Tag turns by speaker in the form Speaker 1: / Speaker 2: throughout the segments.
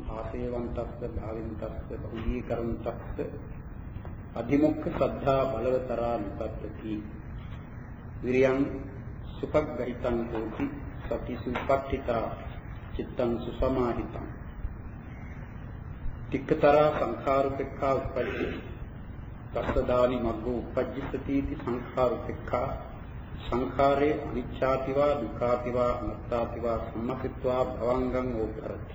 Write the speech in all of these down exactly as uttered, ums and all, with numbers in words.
Speaker 1: ආසේවන්තස්ස භාවින්තස්ස බහුලීකරණතස්ස අධිමුක්ඛ සද්ධා බලවතරා නිපත්තති විරියං සුපග්ගහිතං හෝති සති සුපට්ඨිතා චිත්තං සුසමාහිතං තික්කතරා සංඛාරුපෙක්ඛා උප්පජ්ජති තස්සදානි මග්ගෝ උප්පජ්ජති इति සංඛාරුපෙක්ඛා සංඛාරේ අනිච්ඡාතිවා දුක්ඛාතිවා අනාත්තාතිවා සම්මතිत्वा භවංගං ඕපරති.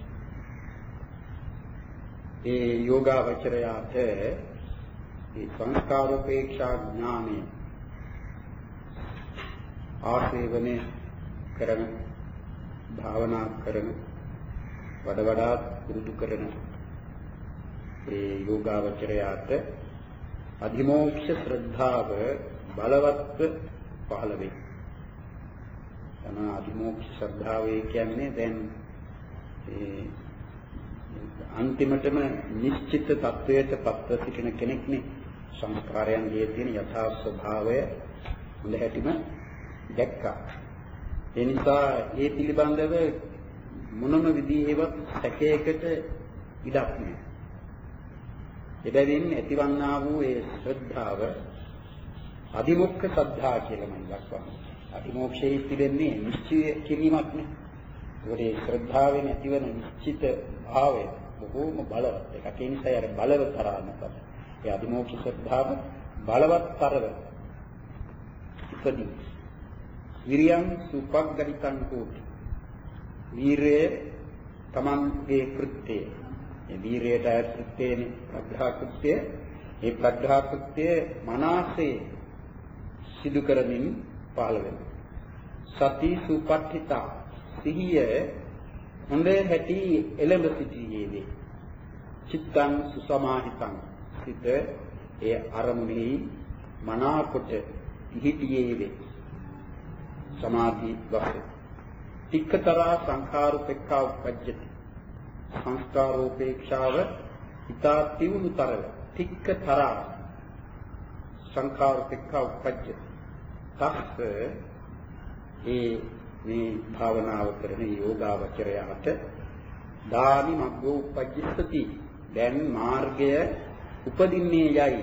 Speaker 1: ඒ යෝගාවචරයාට ඒ සංස්කාරෝපේක්ෂා ඥානෙ ආසේවනේ කරන භාවනා කරන වඩ වඩාත් පුරුදු කරන ඒ යෝගාවචරයාට අධිමෝක්ෂ ශ්‍රද්ධාව බලවත්ව පහළ වේ. තන අධිමෝක්ෂ ශ්‍රද්ධාව කියන්නේ දැන් ඒ අන්තිමටම නිශ්චිත තත්වයට පත්ව සිටින කෙනෙක්නේ. සංස්කාරයන්ගේ තියෙන යථා ස්වභාවය හොඳ හැටිම දැක්කා. ඒ නිසා ඒ පිළිබඳව මොනම විදිහේවත් සැකයකට ඉඩක් නැහැ. එබැවින් ඇතිවන්නා වූ ඒ ශ්‍රද්ධාව අධිමුක්ඛ සද්ධා කියලා මම දක්වනවා. අධිමෝක්ෂයේ පිළිෙන්නේ නිශ්චය කිරීමක් නේ. ඒකේ ශ්‍රද්ධාවෙන් ඇතිවන නිශ්චිත භාවය බොහෝම බලවත් එකක්. ඒ නිසා අර බලවතරානපත. ඒ අධිමෝක්ෂ ශ්‍රද්ධාව බලවත්තරව ඉපදී. විරියං සුපග්ගහිතං හෝති. වීරය තමන්ගේ කෘත්‍යය. ඒ වීරයට කෘත්‍යනේ ප්‍රඥා කෘත්‍යය. ඒ ප්‍රඥා කෘත්‍යය මනසේ සිදු කරමින් පහළ වෙනවා. සති සුපට්ඨිතා සිහිය හොඳ හැටි එළඹ සිටියේ වේ. චිත්තං සුසමාහිතං සිත ඒ අරමුණෙහි මනාකොට පිහිටියේ වේ. සමාධි වශයෙන් තික්කතරා සංඛාරුපෙක්ඛා උපජ්ජති සංස්කාරෝපේක්ෂාව හිතා තියුණුතරව තික්කතරා සංඛාරුපෙක්ඛා උපජ්ජති තස්ස ඒ මේ භාවනාව කරන යෝගාවචරයාට දානි මග්ගෝ උපජ්ජති දැන් මාර්ගය උපදින්නේ යයි.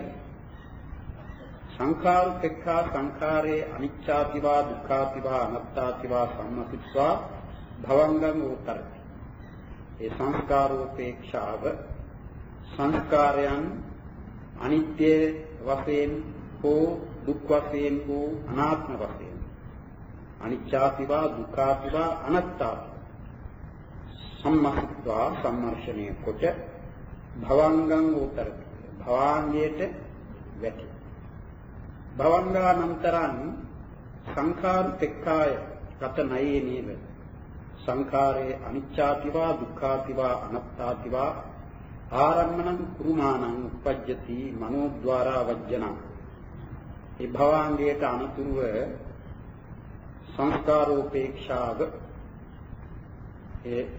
Speaker 1: සංඛාරුපෙක්ඛා සංඛාරේ අනිච්ඡාතිවා දුක්ඛාතිවා අනාත්තාතිවා සම්මතිत्वा භවංගං උත්තරති. ඒ සංස්කාරෝපේක්ෂාව සංස්කාරයන් අනිත්‍ය වශයෙන් හෝ දුක් වශයෙන් හෝ අනාත්ම වශයෙන් අනිච්ඡාතිවා දුක්ඛාතිවා අනාත්තාතිවා සම්මතිत्वा සම්මර්ෂණය කොට භවංගං උත්තරති. භවාංගයට වැටි. භවංගානන්තරං සංඛාරුපෙක්ඛාය කතනයේ නේව සංඛාරේ අනිච්ඡාතිවා දුක්ඛාතිවා අනාත්තාතිවා ආරම්මණං කුරුමාණං උපජ්ජති මනෝද්වාරා වජ්ජනං. ඒ භවාංගයට අනුතුරුව සංස්කාරෝපේක්ෂාව ඒ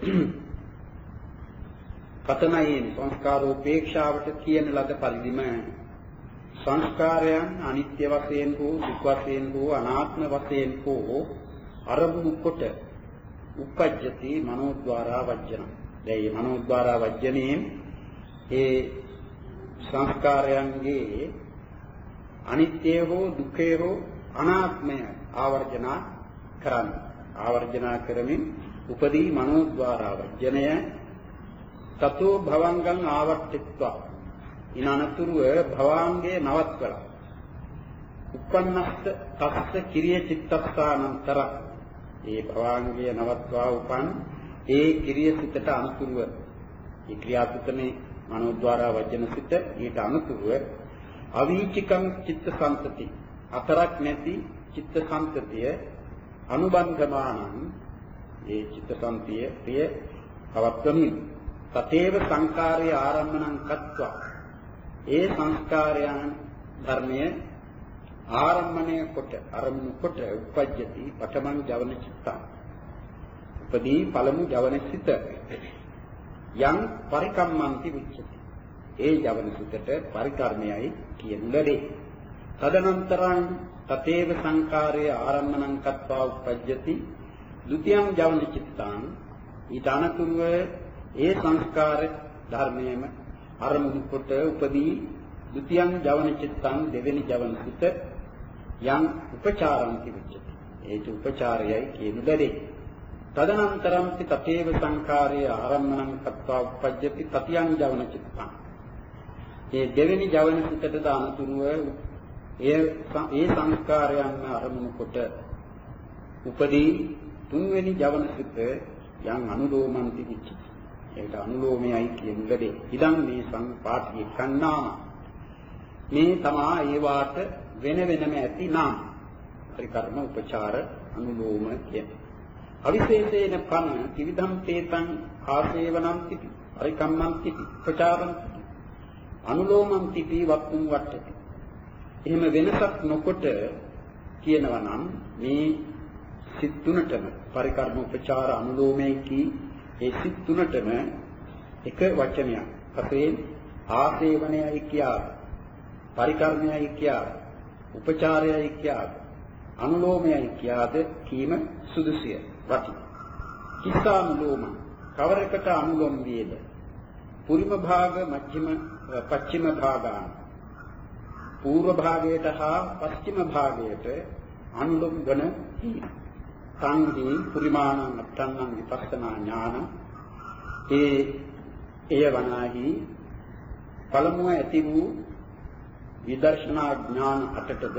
Speaker 1: කතනයේ සංස්කාරෝපේක්ෂාවට කියන ලද පරිදිම සංස්කාරයන් අනිත්‍ය වශයෙන් හෝ දුක් වශයෙන් හෝ අනාත්ම වශයෙන් හෝ අරමුණු කොට උපජ්ජති මනෝද්වාරා වජ්ජන. දැන් මේ මනෝද්වාරා වජ්ජනේ ඒ සංස්කාරයන්ගේ අනිත්‍ය හෝ දුක්ඛය හෝ අනාත්මය ආවර්ජන කරන්න. ආවර්ජන කරමින් උපදී මනෝද්වාරා වජ්ජනය තතෝ භවංගං ආවර්තිත්වා ඉනනතුරුව භවාංගේ නවත්වලා උපන්නස්ස තස්ස කිරිය චිත්තස්සානන්තර ඒ භවාංගය නවත්වා උපන් ඒ කිරිය සිතට අනුතුරුව ඒ ක්‍රියාපිතනේ මනෝද්වාරා වජන සිත ඊට අනුතුරුව අවීචිකං චිත්ත සංතති අතරක් නැති චිත්ත සංතතිය අනුබන්ධමානං ඒ චිත්ත සංතිය ප්‍රිය පවත්වමින් තතේව සංකාරය ආරම්මණං කତ୍වා ඒ සංස්කාරයන් ධර්මයේ ආරම්මණය කොට අරමුණු කොට උපජ්ජති පඨමං ජවන චිත්තං උපදී පළමු ජවන සිත යම් පරිකම්මන්ති උච්චති ඒ ජවන සිතට පරිකර්මයයි කියනු ලැබේ. තදනන්තරං තතේව සංකාරය ආරම්මණං කତ୍වා උපජ්ජති ဒုတိယං ජවන චිත්තං ඊට අනතුරුව ඒ සංස්කාර ධර්මයේම අරමුණු කොට උපදී ဒ ුතියං ජවන චිත්තං දෙවෙනි ජවන සිත යම් උපචාරං කිවිච්චති. ඒක උපචාරයයි කියනු ලැබේ. තදනන්තරම් තතේව සංඛාරයේ ආරම්මණං කତ୍වා උපජ්ජති තතියං ජවන චිත්තං. ඒ දෙවෙනි ජවන සිතට අනුතුරුව ඒ ඒ සංස්කාරයන් අරමුණු කොට උපදී තුන්වෙනි ජවන සිත යම් අනුලෝමන්ති කිච්චති. ඒකට අනුලෝමයයි කියනු ලැබේ. ඉදන් මේ සංපාඨිය කන්නාම මේ තමා ඒ වාට වෙන වෙනම ඇති නාම. පරිකර්ම උපචාර අනුලෝම කියන්නේ. අවිශේෂේන පන ත්‍රිවිධම් තේතං ආසේවනම් තිති. පරිකම්මං තිති. උපචාරං තිති. අනුලෝමං තිති වක්කුම් වට්ටති. එහෙම වෙනසක් නොකොට කියනවා නම් මේ සිත් තුනටම පරිකර්ම උපචාර අනුලෝමයේ කී ඒ සිත් තුනටම එක වචනයක්. අපේ ආසේවනයයි කියා පරිකර්මයයි කියා උපචාරයයි කියා අනුලෝමයයි කියාද කීම සුදුසිය වටි. කිස්සානුලෝම කවරකට අනුලෝම වේද? පුරිම භාග මධ්‍යම පච්චිම භාගාන පූර්ව භාගයට හා පස්චිම භාගයට අනුලෝම වන සංහි පුරිමාණ අත්තන්නං විපස්සනා ඥාන ඒ එය වනාහි පළමුව ඇති වූ විදර්ශනා ඥාන අටටද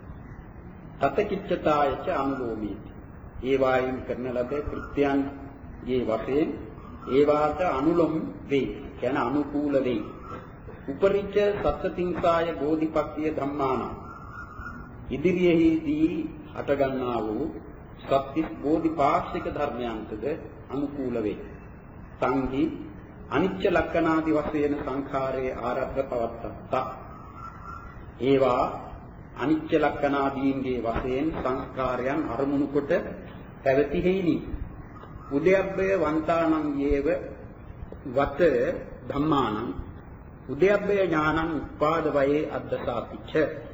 Speaker 1: තතකිච්ඡතායච අනුලෝමීති. ඒ වායින් කරන ලද කෘත්‍යයන්ගේ වශයෙන් ඒ වාට අනුලෝම වේ. කියන අනුකූල වේ. උපරිච්ඡ සත්තිංසාය බෝධිපක්ඛිය ධම්මාන ඉදිරියේදී අට ගන්නා වූ සත්‍තිස් බෝධිපාක්ෂික ධර්මයන්ටද අනුකූල වේ. සංහි අනිච්ච ලක්ෂණාදී වශයෙන් සංඛාරයේ ආරද්ධ පවත්තා. ඒවා අනිච්ච ලක්ෂණාදීන්ගේ වශයෙන් සංස්කාරයන් අරමුණු කොට පැවති හේනි. උද්‍යප්පය වන්තානං යේව වත ධම්මානං උද්‍යප්පය ඥානං උපාද වයේ අද්දසාතිච්ච.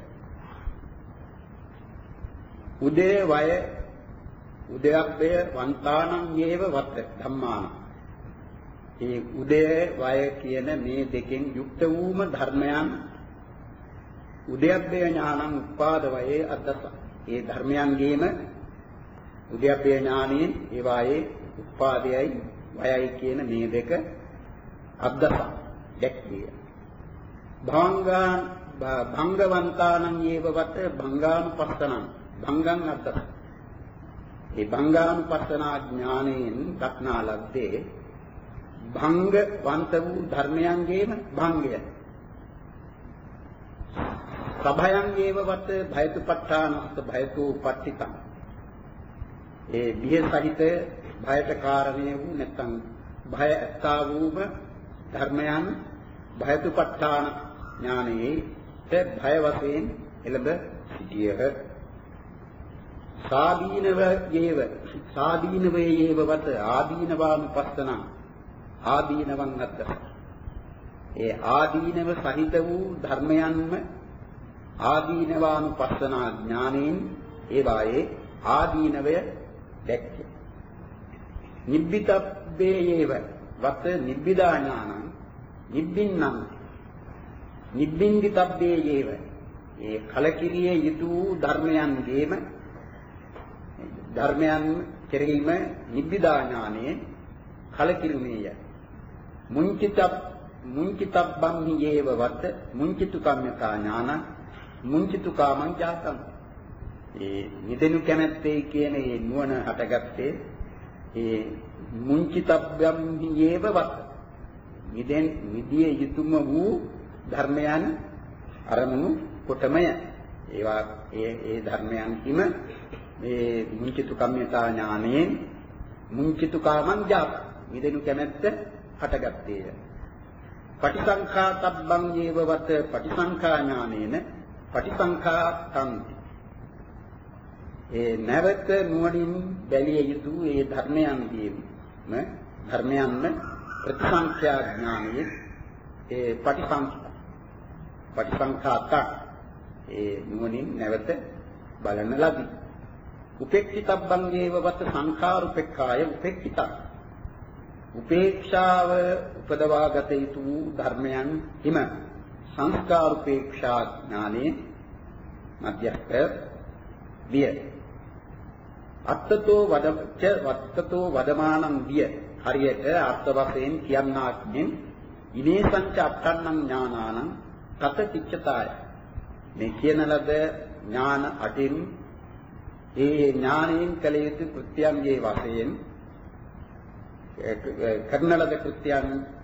Speaker 1: උදේ වය උද්‍යප්පය වන්තානං යේව වත ධම්මානං. ඒ උදේ වය කියන මේ දෙකෙන් යුක්ත වූම ධර්මයන් උද්‍යප්පය ඥානං උපාද වයේ අද්දස. ඒ ධර්මයන්ගේම උද්‍යප්පය ඥානයෙන් ඒ වායේ උපාදයයි වයයි කියන මේ දෙක අද්දස දැක්විය. භංගාන් භංගවන්තානං යේව වත භංගානුපස්සනං භංගං අද්දස. ඒ භංගානුපස්සනා ඥානයෙන් දක්නා ලද්දේ භංග වන්ත වූ ධර්මයන්ගේම භංගය. සභයං ඒවවත භයතුපත්ඨානස්ස භයතු පට්ඨිතං. ඒ බිය සහිත භයට කාරණේ වූ නැත්නම් භය ඇත්තා වූම ධර්මයන් භයතුපත්ඨාන ඥානයේ භය වශයෙන් එළඹ සිටියහ. සාදීනව යේව සාදීනවේ යේවවත ආදීනවානුපස්සන ආදීනවං අද්දස. ඒ ආදීනව සහිත වූ ධර්මයන්ම ආදීනවානුපස්සනා ඥානයෙන් ඒ වායේ ආදීනවය දැක්කේ. නිබ්බිතබ්බේ යේව වත නිබ්බිදා ඥානං නිබ්බින්නං නිබ්බින්දිතබ්බේ යේව ඒ කලකිරිය යුතු ධර්මයන්ගේම ධර්මයන් කෙරෙහිම නිබ්බිදා ඥානයේ කලකිරුමේය. මුංචිතබ් මුංචිතබ්බං යේව වත මුංචිතු කම්මතා ඥානං මුංචිතු කාමං ජාතං. ඒ නිදෙනු කැමැත්තේ කියන ඒ නුවණ හටගත්තේ ඒ මුංචිතබ්බම් යේව වත් නිදෙන් නිදිය යුතුයම වූ ධර්මයන් අරමුණු කොටමය. ඒවා ඒ ඒ ධර්මයන් කිම මේ මුංචිතු කම්මතා ඥානයෙන් මුංචිතු කාමං ජාතං නිදෙනු කැමැත්ත හටගත්තේය. පටිසංඛාතබ්බං යේව වත පටිසංඛා ඥානේන පටිසංඛාතං. ඒ නැවත නුවණින් බැලිය යුතු ඒ ධර්මයන්ගේම ධර්මයන්ම ප්‍රතිසංඛ්‍යා ඥානයේ ඒ පටිසංඛා පටිසංඛාත ඒ නුවණින් නැවත බලන ලදී. උපේක්ඛිතබ්බං යේව වත සංඛාර උපේක්ඛාය උපේක්ඛිත. උපේක්ෂාව උපදවාගත යුතු ධර්මයන් හිම සංස්කාර උපේක්ෂා ඥානේ මධ්‍යස්ථ විය. අත්තතෝ වදච්ච වත්තතෝ වදමානං විය. හරියට අර්ථ වශයෙන් කියන්නාක් මෙන් ඉනේ සංච අත්තන්නං ඥානානං තත කිච්ඡතාය. මේ කියන ලද ඥාන අටින් ඒ ඥානයෙන් කළ යුතු කෘත්‍යයන්ගේ වශයෙන් කරන ලද කෘත්‍යයන්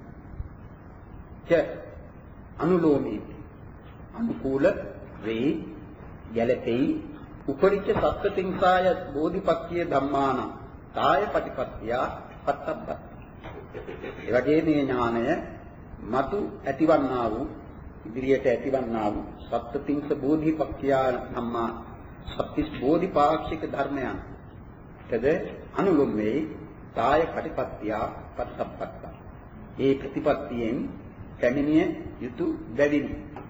Speaker 1: ච අනුලෝමී අනුකූල වේ ගැලපෙයි උපරිච්ඡ සත්ත්‍තිංසාය බෝධිපක්ඛිය ධම්මාන තාය ප්‍රතිපත්තිය පත්තබ්බ. ඒ වගේ මේ ඥානය මතු ඇතිවන්නා වූ ඉදිරියට ඇතිවන්නා වූ සත්ත්‍තිංස බෝධිපක්ඛිය ධම්මා සත්‍තිස් බෝධිපාක්ෂික ධර්මයන් තද අනුලෝම වේ තාය ප්‍රතිපත්තිය පත්තබ්බ. ඒ ප්‍රතිපත්තියෙන් පැමිණිය යුතු බැවිනි.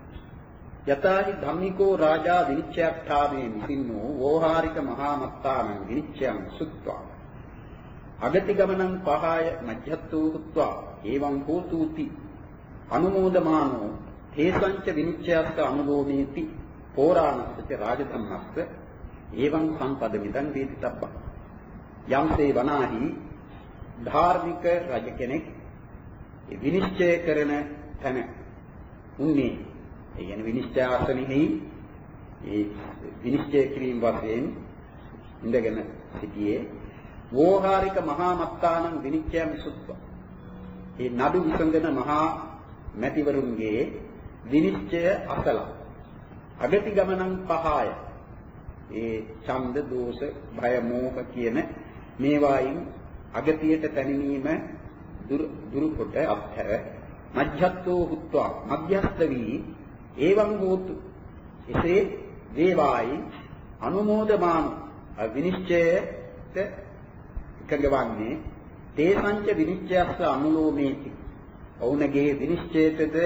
Speaker 1: යතාහි ධම්මිකෝ රාජා විනිච්ඡයක්ඛාවේ මිසින්නෝ වෝහාරික මහා මත්තානං විනිච්ඡයං සුත්වා අගති ගමනං පහාය මජ්ජත්තෝ හුත්වා එවං හෝතුති අනුමෝදමානෝ තේසංච විනිච්ඡයස්ස අනුලෝමේති පෝරාණස්ස රාජධම්මස්ස එවං සම්පදමිදං වේදිතබ්බං. යම්සේ වනාහි ධාර්මික රජ කෙනෙක් විනිශ්චය කරන තැන උන්නේ ඒ කියන්නේ විනිශ්චය ආසනෙහි ඒ විනිශ්චය කිරීම වශයෙන් ඉඳගෙන සිටියේ වෝහාරික මහා මත්තානං විනිශ්චයං සුත්ව. ඒ නඩු විසඳන මහා මැතිවරුන්ගේ විනිශ්චය අසලා අගති ගමනං පහාය ඒ ඡන්ද දෝෂ භය මෝහ කියන මේවායින් අගතියට පැමිණීම දුරු කොට අත්හැර මජ්ජත්තෝ හුත්වා මධ්‍යස්ථ වී එවං හෝතු එසේ වේවායි අනුමෝදමාන විනිශ්චයට එකඟවන්නේ තේසංච විනිශ්චයස්ස අනුලෝමේති. ඔවුන්ගේ විනිශ්චයටද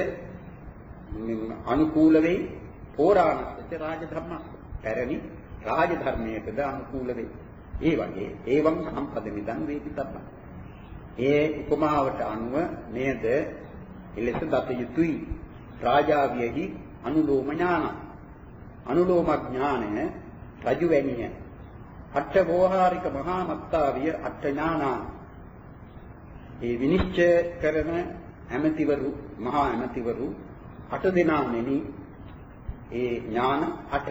Speaker 1: අනුකූල වෙයි පෝරාණස්ස රාජධර්මස්ස පැරණි රාජධර්මයටද අනුකූල වෙයි. ඒ වගේ ඒවං සම්පදමිදං වේදිතබ්බං. ඒ උපමාවට අනුව නේද එලෙස දත යුතුයි. රාජාවියෙහි අනුලෝම ඥාන අනුලෝම ඥානය රජුවැනිය අට වෝහාරික මහා මත්තාවිය අට ඥානා. ඒ විනිශ්චය කරන ඇමතිවරු මහා ඇමතිවරු අට දෙනා මෙනි ඒ ඥාන අට.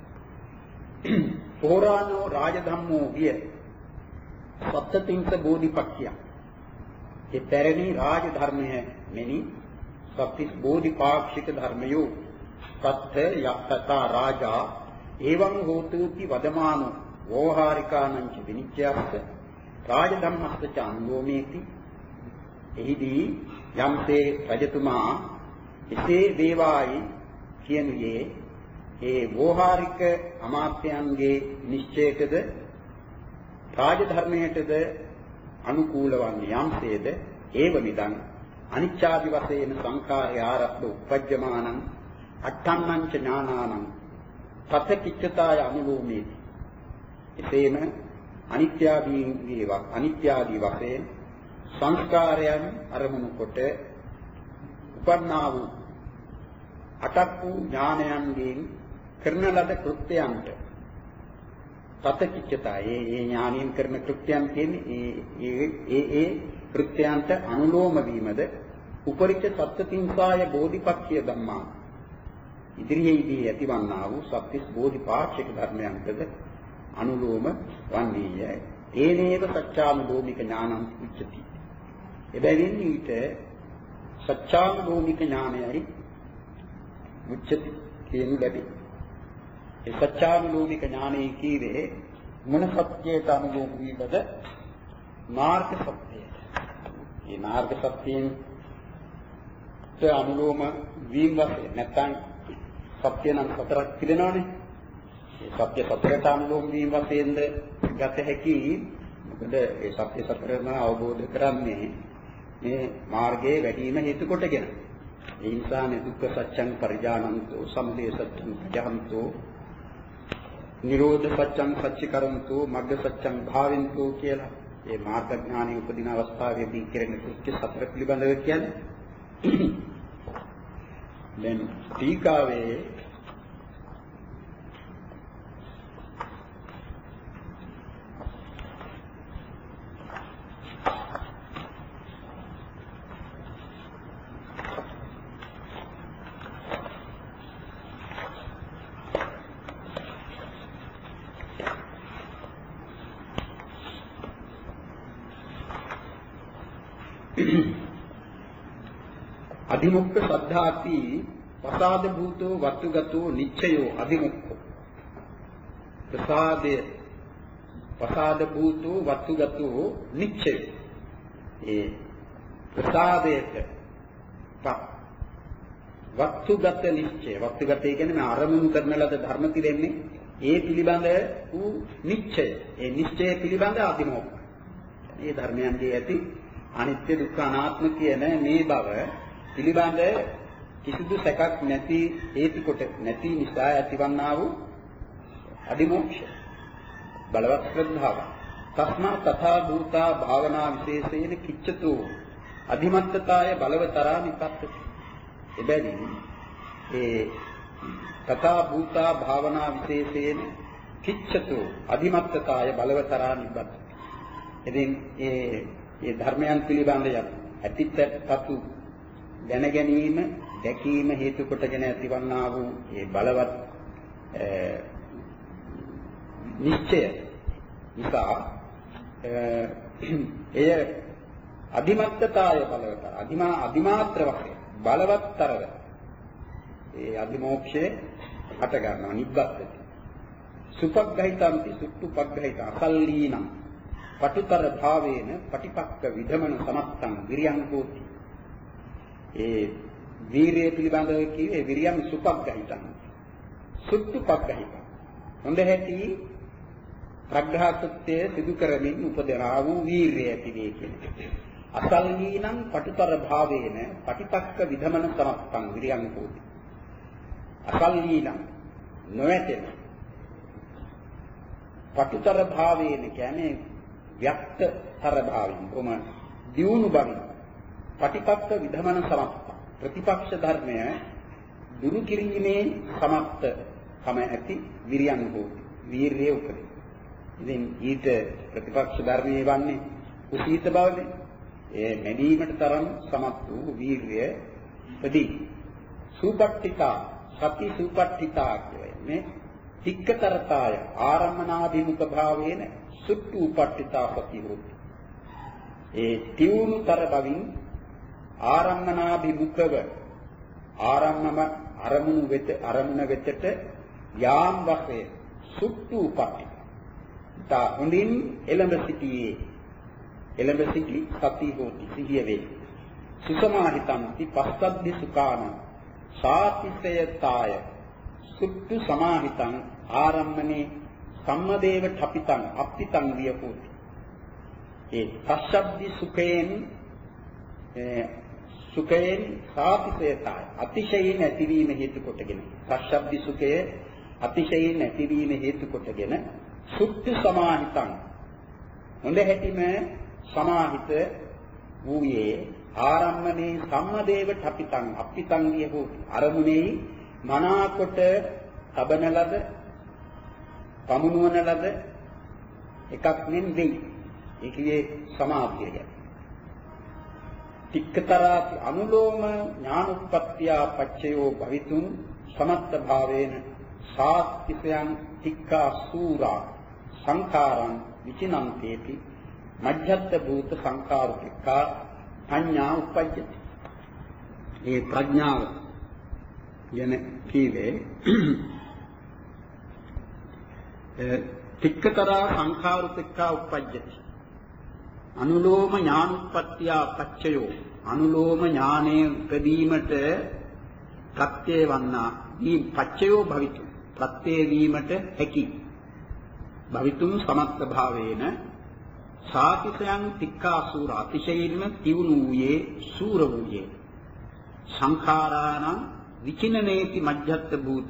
Speaker 1: පෝරාණෝ රාජධම්මෝ විය සත්ත්‍තිංස බෝධිපක්ඛිය. ඒ පැරණි රාජධර්මය මෙනි සත්‍තිස් බෝධිපාක්ෂික ධර්මයෝ සත්‍ය යක්ඛතා රාජා එවං හෝතුති වදමානෝ වෝහාරිකානං ච විනිච්ඡයස්ස රාජධම්මස්ස ච අනුලෝමේති. එහිදී යම්සේ රජතුමා එසේ වේවායි කියනුයේ ඒ වෝහාරික අමාත්‍යයන්ගේ නිශ්චයටද රාජධර්මයටද අනුකූල වන්නේ යම්සේද ඒව මිදං අනිච්ඡාදි වශයෙන් සංඛාරය ආරබ්ධ උපජ්ජමානං අට්ඨන්නං ච ඥානානං තත කිච්ඡතාය අනුලෝමේති. එසේම අනිත්‍යාදී වේවා අනිත්‍යාදී වශයෙන් සංස්කාරයන් අරමුණු කොට උපන්නා වූ අටක් වූ ඥානයන්ගෙන් කරන ලද කෘත්‍යයන්ට තත කිච්ඡතාය ඒ ඒ ඥානයෙන් කරන කෘත්‍යයන් කියන්නේ ඒ ඒ ඒ කෘත්‍යයන්ට අනුලෝම වීමද උපරිච්ඡ සත්ත්‍තිංසාය බෝධිපක්ඛිය ධම්මා ඉදිරියේදී ඇතිවන්නා වූ සත්‍තිස් බෝධිපාක්ෂික ධර්මයන්ටද අනුලෝම වන්නේය. ඒනේව සත්‍යානුලෝමික ඥානං උච්චති. එබැවින් ඊට සත්‍යානුලෝමික ඥානයයි උච්චති කියනු ලැබේ. ඒ සත්‍යානුලෝමික ඥානයේ කීවේ මොන සත්‍යයට අනුලෝම වීමද? මාර්ග සත්‍යයට. මේ මාර්ග සත්‍යයෙන් අනුලෝම වීම වශයෙන් නැත්නම් සත්‍ය නම් සතරක් පිළිනවනේ. ඒ සත්‍ය සතරට අනුලෝම වීම වශයෙන්ද ගත හැකි. මොකද ඒ සත්‍ය සතරම අවබෝධ කරන්නේ මේ මාර්ගයේ වැඩිම හේතු කොටගෙන. ඒ නිසා මේ දුක්ඛ සත්‍යං පරිජානන්තෝ සමුදය සත්‍යං පජහන්තෝ නිරෝධ සත්‍යං සච්චිකරන්තෝ මග්ග සත්‍යං භාවෙන්තෝ කියලා ඒ මාර්ග ඥානෙ උපදින අවස්ථාවේදී කෙරෙන කෘත්‍ය සතර පිළිබඳව කියන්නේ. දැන් ටීකාවේ අධිමුක්ඛ සද්ධාති ප්‍රසාද භූතෝ වත්තුගතෝ නිච්චයෝ අධිමුක්ඛෝ ප්‍රසාදේ ප්‍රසාද භූතෝ වත්තුගතෝ නිච්චය ඒ ප්‍රසාදයට වත්තුගත නිච්චය වත්තුගතේ කියන්නේ මේ අරමුණු කරන ලද ධර්ම පිළිෙන්නේ ඒ පිළිබඳ වූ නිච්චය ඒ නිශ්චය පිළිබඳ අධිමුක්ඛ මේ ධර්මයන්ගේ ඇති අනිත්‍ය දුක්ඛ අනාත්ම කියන මේ බව පිළිබඳ කිසිදු සැකක් නැති හේතු කොට නැති නිසා ඇතිවන්නා වූ අධිමෝක්ෂ බලවත් ශ්‍රද්ධාව. තස්මා තථා භූතා භාවනා විශේෂයෙන් කිච්ඡතු අධිමත්තතාය බලවතරා නිපත්තති. එබැවින් ඒ තථා භූතා භාවනා විශේෂයෙන් කිච්ඡතු අධිමත්තතාය බලවතරා නිපත්තති. ඉතින් ඒ ඒ ධර්මයන් පිළිබඳ ඇතිත්පතු දැන ගැනීම දැකීම හේතු කොටගෙන ඇතිවන්නා වූ ඒ බලවත් නිශ්චය නිසා එය අධිමත්තතාය බලවතර අධිමා අධිමාත්‍ර වශයෙන් බලවත්තරව ඒ අධිමෝක්ෂේ හට ගන්නවා නිබ්බත්ති සුපග්ගහිතන්ති සුට්ටුපග්ගහිත අසල්ලීනම් පටුතර භාවේන පටිපක්ක විධමන සමත්තං විරියං හෝති. ඒ වීරිය පිළිබඳව කියේ විරියං සුපග්ගහිතං සුට්ටුපග්ගහිත හොඳ හැටි ප්‍රග්‍රහකත්වයේ සිදු කරමින් උපදනා වූ වීරිය ඇති වේ කියන්නේ. අසල්ලීනම් පටුතර භාවේන පටිපක්ක විධමන සමත්තං විරියං හෝති. අසල්ලීනම් නොවැටෙන පටුතර භාවේන කියන්නේ ව්‍යක්තතර භාවයෙන් කොම දියුණු බවින් පටිපක්ක විධමන සමත්ත ප්‍රතිපක්ෂ ධර්මය දුරු කිරීමේ සමත්ත කම ඇති විරියන් හෝ වීරිය උපදී. ඉතින් ඊට ප්‍රතිපක්ෂ ධර්මයේ වන්නේ කුසීත බවනේ. ඒ නැදීමට තරම් සමත් වූ වීරිය උපදී. සූපට්ඨිතා සති සූපට්ඨිතා කියන්නේ තික්කතරතාය ආරම්මනාභිමුඛ භාවේන සුට්ටු උපට්ඨිතාපති හොති. ඒ තියුණුතර බවින් ආරම්මනාභිමුඛව ආරම්මම අරමුණු වෙත අරමුණ වෙතට යාම් වශයෙන් සුට්ටු උපට්ඨිත. තා හොඳින් එළඹ සිටියේ එළඹ සිටි සති හොති සිහිය වේ. සුසමාහිතන්ති පස්සද්ධි සුඛාන සාතිසයතාය සුට්ටු සමාහිතං ආරම්මනේ සම්මදේව ඨපිතං අප්පිතං වියපෝති. ඒ පස්සද්ධි සුඛයෙන් සුඛයෙන් සාතිසයතයි අතිශයින් ඇතිවීම හේතු කොටගෙන පස්සද්ධි සුඛය අතිශයින් ඇතිවීම හේතු කොටගෙන සුට්ටු සමාහිතං හොඳ හැටිම සමාහිත වූයේ ආරම්මනේ සම්මදේව ඨපිතං අප්පිතං වියපෝති. අරමුණේ මනාකොට තබන ලද පමුණුවන ලද එකක් නෙවෙයි. ඒ කියේ සමාධිය ගැන. තික්කතරාති අනුලෝම ඥානෝත්පත්තිය පච්චයෝ භවිතුන් සමත්ත භාවේන සාත්තිසයන් තික්කා සූරා සංඛාරං විචිනන්තේති මජ්ජත් භූත සංඛාරුක්ඛා පඤ්ඤා උපජ්ජති. ඒ ප්‍රඥාව යන කීවේ තික්කතරා සංඛාරුක්ඛා උපජ්ජති. අනුලෝම ඥානුප්පත්තිය පච්චයෝ අනුලෝම ඥානයේ උපදීමට ප්‍රත්‍ය වන්නා දී පච්චයෝ භවිතු ප්‍රත්‍ය වීමට හැකි භවිතුම් සමත්ත භාවේන සාතිසයන් තික්කා සූර අතිශයින්ම තිවුණු වූයේ සූර වූයේ සංඛාරාණං විචිනනේති මජ්ජත් භූත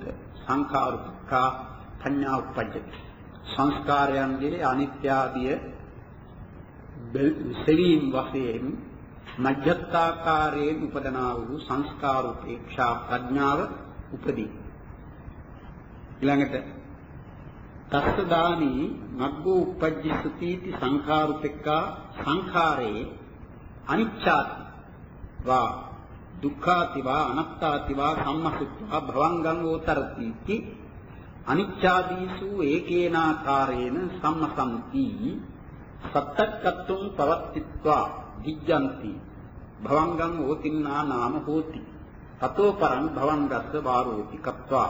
Speaker 1: සෙවීම් වශයෙන් මජ්ජත්තාකාරයෙන් උපදනා වූ සංස්කාර උපේක්ෂා ප්‍රඥාව උපදී. ඊළඟට තස්ස දානි මග්ගෝ උපජ්ජසති ති සංඛාරුපෙක්ඛා සංඛාරේ අනිච්ඡාති වා දුක්ඛාති වා අනාත්තාති වා සම්මසුත්වා භවංගං ඕතරති ති අනිච්ඡාදීසු ඒකේනාකාරේන සම්මසන්ති සත්තක්කත්තුං පවත්තිත්වා විජ්ජන්ති භවංගං ඕතින්නා නාම හෝති තතෝ පරං භවංගස්ස වාරෝති කତ୍වා.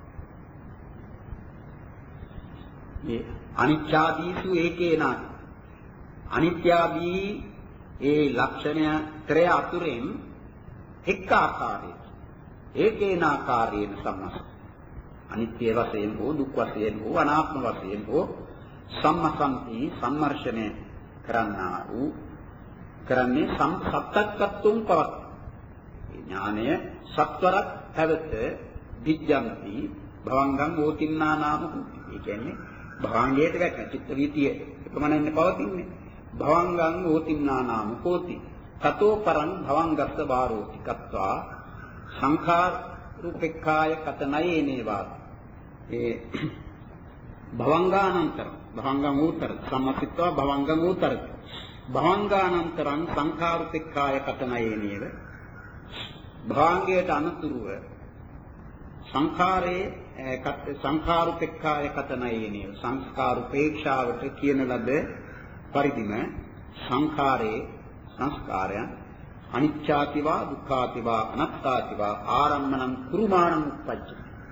Speaker 1: මේ අනිච්ඡාදීසු ඒකේනා අනිත්‍යාදී ඒ ලක්ෂණය ත්‍රය අතුරෙන් එක් ආකාරයක ඒකේනාකාරයෙන් සම්මස අනිත්‍ය වශයෙන් හෝ දුක් වශයෙන් හෝ අනාත්ම වශයෙන් හෝ සම්මසන්ති සම්මර්ෂණය කරන්නා වූ කරන්නේ සත්තක්කත්තුම් පවත් ඥානය සත්වරක් පැවත විජ්ජන්ති භවංගං ඕතින්නා නාම හෝති. ඒ කියන්නේ භවංගයට ගැටෙන චිත්ත වීතිය එපමණින් පවතින්නේ. භවංගං ඕතින්නා නාම හෝති තතෝ පරං භවංගස්ස වාරෝති කତ୍වා සංඛාර රූපෙක්ඛාය කතනයේනේවා. ඒ භවංගානන්තර භවංගං උත්තර සම්මසිතවා භවංගං උත්තර භවංගානන්තරං සංඛාරුපෙක්ඛාය කතනයේනේව. භවංගයට අනුතුරුව සංඛාරයේ සංඛාරුපෙක්ඛාය කතනයේනේව සංස්කාරුපේක්ෂාවට කියන ලද පරිදිම සංඛාරයේ සංස්කාරයන් අනිච්ඡාතිවා දුක්ඛාතිවා අනාත්තාතිවා ආරම්මණං කුරුමාණං උප්පජ්ජති.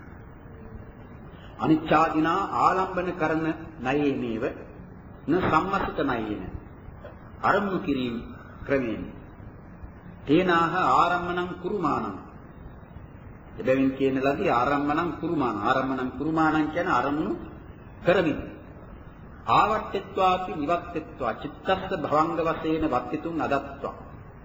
Speaker 1: අනිච්ඡාදිනා ආලම්බන කරන ණයේනේව න සම්මසිත ණයේන අරමුණු කිරීම ක්‍රමයෙන් තේනාහ ආරම්මණං කුරුමාණං. එබැවින් කියන ලදී ආරම්මණං කුරුමාණ. ආරම්මණං කුරුමාණං කියන අරමුණු කරමින් ආවට්ඨත්වාපි නිවත්තත්වා චිත්තස්ස භවංග වශයෙන් වත්තිතුන් අදත්වා.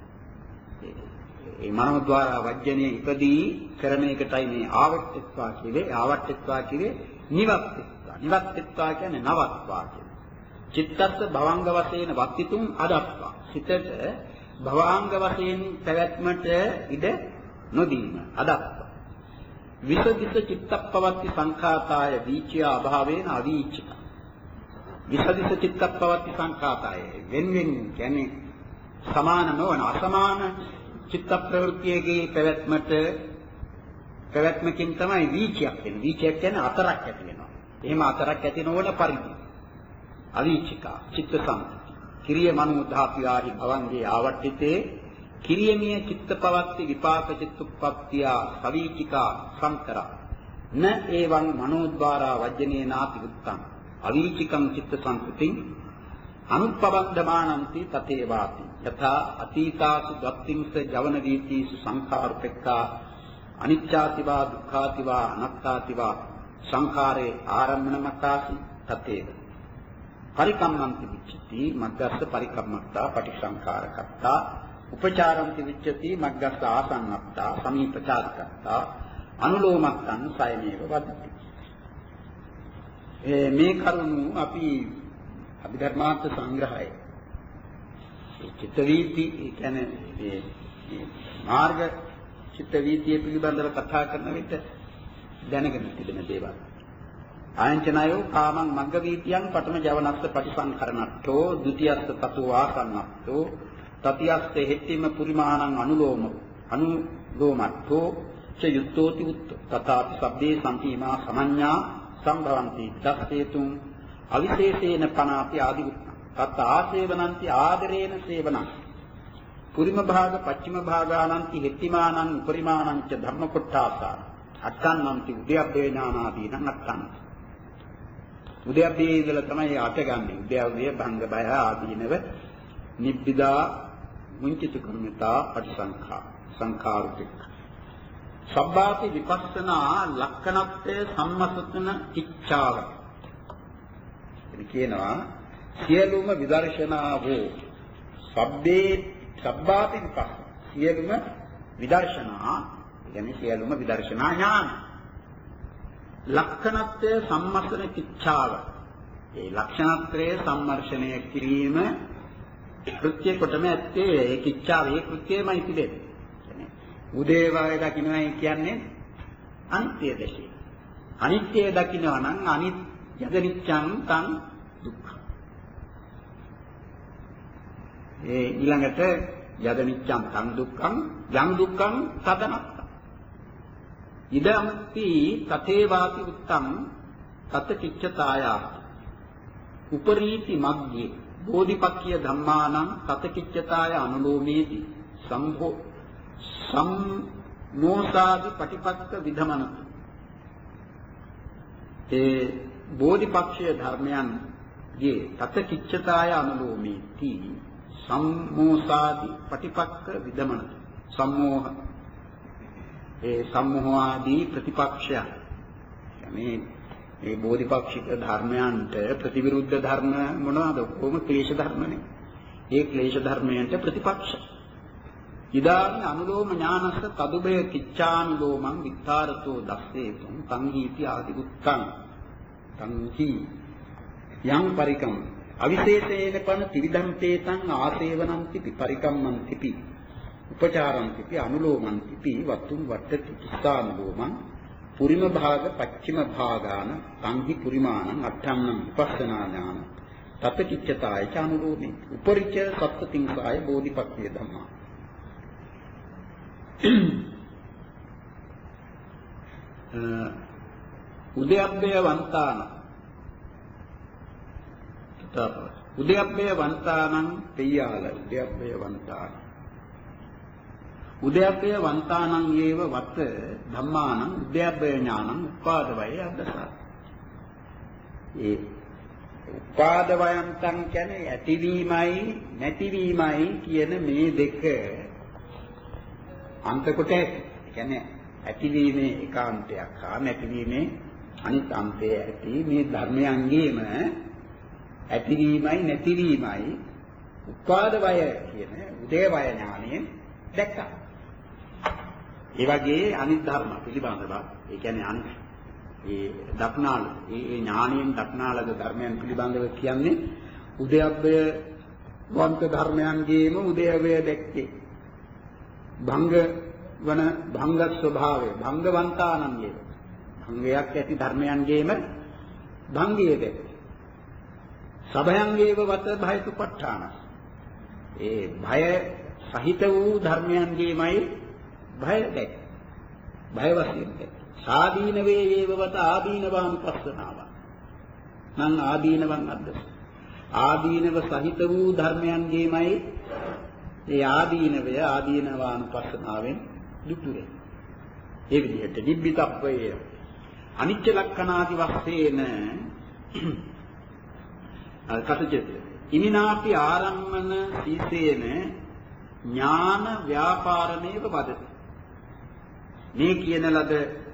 Speaker 1: ඒ මනෝද්වාර වජ්ජනේ ඉපදී කරන එකටයි මේ ආවට්ඨත්වා කියේ. ආවට්ඨත්වා කියේ නිවත්තත්වා. නිවත්තත්වා කියන්නේ නවත්වා කියන්නේ. චිත්තස්ස භවංග වශයෙන් වත්තිතුන් අදත්වා. සිතට භවංග වශයෙන් පැවැත්මට ඉඩ නොදීම අදත්වා. විසදිස චිත්තප්පවත්ති සංඛාතාය දීච්‍යා අභාවේන අවීචික. විසදිස චිත්තප්පවත්ති සංඛාතාය වෙන්වෙන් කියන්නේ සමාන නොවන අසමාන චිත්ත ප්‍රවෘත්තියේ පැවැත්මට පැවැත්මකින් තමයි වීචයක් වෙන්නේ. වීචයක් කියන්නේ අතරක් ඇති වෙනවා. එහෙම අතරක් ඇති නොවන පරිදි අවීචිකා චිත්ත සම්පති කිරිය මනෝධාපියාහි භවංගේ ආවට්ඨිතේ කිරියමිය චිත්තපවත්ති විපාක චිත්තුප්පත්තිය අවීචිකා සම්තර න එවං මනෝද්වාරා වජ්ජනේ නාති උත්තං අවීචිකං චිත්ත සංපතින් අනුප්පවන්දමානಂತಿ තතේවාති යථා අතීතාසු දත්තිංස ජවන වීතිසු සංඛාරුපෙක්ඛා අනිච්ඡාතිවා දුක්ඛාතිවා අනාත්තාතිවා සංඛාරේ ආරම්මනමතාසි තතේව පරිකම්මන්ති විච්ඡති මග්ගස්ස පරිකම්මත්තා පටිසංඛාරකත්තා උපචාරන්ති විච්ඡති මග්ගස්ස ආසන්නත්තා සමීපචාරකත්තා අනුලෝමත්තං සයමේව වදති. මේ කරුණු අපි අභිධර්මාර්ථ සංග්‍රහය චිත්ත වීති කියන්නේ මේ මාර්ග චිත්ත වීතිය පිළිබඳව කතා කරන විට දැනගෙන තිබෙන දේවල්. ආයංචනයෝ කාමං මග්ග වීතියං පඨම ජවනස්ස පටිසංකරණට්ඨෝ ဒ ුතියස්ස තතෝ ආසන්නත්තෝ තතියස්ස හෙට්ටිම පුරිමාණං අනුලෝම අනුලෝමත්තෝ ච යුත්තෝති උත්තෝ තථාපි සබ්බේ සම්පීමා සමඤ්ඤා සම්භවಂತಿ දස්සේතුං අවිශේෂේන පනාපි ආදි උත්තං තත් ආසේවනಂತಿ ආදරේන සේවනං පුරිම භාග පච්චිම භාගානಂತಿ හෙට්ටිමානං උපරිමාණං ච ධම්ම කොට්ඨාසා අත්තන්නಂತಿ උද්‍යප්පේ ඥානාදීනං අත්තන්න. උද්‍යප්පේ ඉඳලා තමයි අට ගන්නෙ. උද්‍යප්පේ භංග බය ආදීනව නිබ්බිදා මුංචිත කර්මිතා පටිසංඛා සංඛාරුපික සබ්බාති විපස්සනා ලක්ෂණත්‍ය සම්මසතන ඉච්ඡාව. එනි කියනවා සියලුම විදර්ශනාවෝ සබ්බේ සබ්බාති විපස්සනා සියලුම විදර්ශනා කියන්නේ සියලුම විදර්ශනා ඥාන ලක්ෂණත්‍ය සම්මසන ඉච්ඡාව. ඒ ලක්ෂණත්‍රයේ සම්මර්ෂණය කිරීම කෘත්‍ය කොටම ඇත්තේ ඒ කිච්ඡාවේ කෘත්‍යයමයි තිබෙන්නේ. උදේවය දකින්නයි කියන්නේ අනිත්‍ය දැකීම. අනිත්‍ය දකින්නවා නම් අනිත් යදනිච්ඡං තං දුක්ඛ. ඒ ඊළඟට යදනිච්ඡං තං දුක්ඛං යං දුක්ඛං සදනත්ත. ඉදම්පි තතේවාති උත්තං තත කිච්ඡතායා. උපරීති මග්ගේ බෝධිපක්ඛිය ධම්මානං තත කිච්ඡතාය අනුලෝමේති සම්භෝ සම්මෝසාදි පටිපක්ඛ විධමනති. ඒ බෝධිපක්ෂීය ධර්මයන්ගේ තත කිච්ඡතාය අනුලෝමීති සම්මෝසාදි පටිපක්ඛ විදමනති. සම්මෝහ ඒ සම්මෝහාදී ප්‍රතිපක්ෂය මේ මේ බෝධිපක්ෂික ධර්මයන්ට ප්‍රතිවිරුද්ධ ධර්ම මොනවාද? කොහොම ක්ලේශ ධර්මනේ. ඒ ක්ලේශ ධර්මයන්ට ප්‍රතිපක්ෂ. ඉදානි අනුලෝම ඥානස්ස තදුබය කිච්ඡානුලෝමං විත්තරතෝ දස්සේතුං සංගීති ආදි උත්තං සංහි යං පරිකම් අවිශේෂේන පන ත්‍රිවිධම්පේතං ආසේවනන්ති පරිකම්මන්ති උපචාරන්ති අනුලෝමන්ති වත්තුම් වට්ටති කිස්සානුලෝමං පුරිම භාග පච්චිම භාගාන සංහි පුරිමාණං අට්ඨම්නම් විපස්සනා ඥාන තත කිච්ඡතාය චානුලෝමේ උපරිච සත්තිංසාය බෝධිපක්ඛිය ධම්මා. උදයබ්බය වන්තාන තත උදයබ්බය වන්තානං පෙය්‍යාල උදයබ්බය වන්තාන උදයබ්බය වන්තානං යේව වත ධම්මානං උදයබ්බය ඥානං උපාදවය අද්දසා. ඒ උපාදවයන්තං කියන්නේ ඇතිවීමයි නැතිවීමයි කියන මේ දෙක අන්ත කොට ඇති. ඒ කියන්නේ ඇතිවීමේ ඒකාන්තයක් හා නැතිවීමේ අනිත් අන්තය ඇති මේ ධර්මයන්ගේම ඇතිවීමයි නැතිවීමයි උපාදවය කියන උදේවය ඥානයෙන් දැක්කා. ඒ වගේ අනිත් ධර්ම පිළිබඳව ඒ කියන්නේ අනිත් ඒ දක්නාල ඒ ඥානයෙන් දක්නාලද ධර්මයන් පිළිබඳව කියන්නේ උදයබ්බය වන්ත ධර්මයන්ගේම උදයබ්බය දැක්කේ. භංග වන භංග ස්වභාවය භංගවන්තානන්ගේ භංගයක් ඇති ධර්මයන්ගේම භංගයේ දැක. සබයන්ගේව වත භයතුපට්ඨාන ඒ භය සහිත වූ ධර්මයන්ගේමයි භය දැක. භය වශයෙන් දැක. සාදීන වේ වේව වත ආදීනවානුපස්සනාව නම් ආදීනවන් අද්දස ආදීනව සහිත වූ ධර්මයන්ගේමයි ඒ ආදීනවය ආදීනවානුපස්සනාවෙන් දුටුවේ. ඒ විදිහට නිබ්බිතප්පය අනිත්‍ය ලක්ෂණාදි වශයෙන් කතජිත ඉමිනාපි ආරම්මන සීසේන ඥාන ව්‍යාපාරමේව වදති. මේ කියන ලද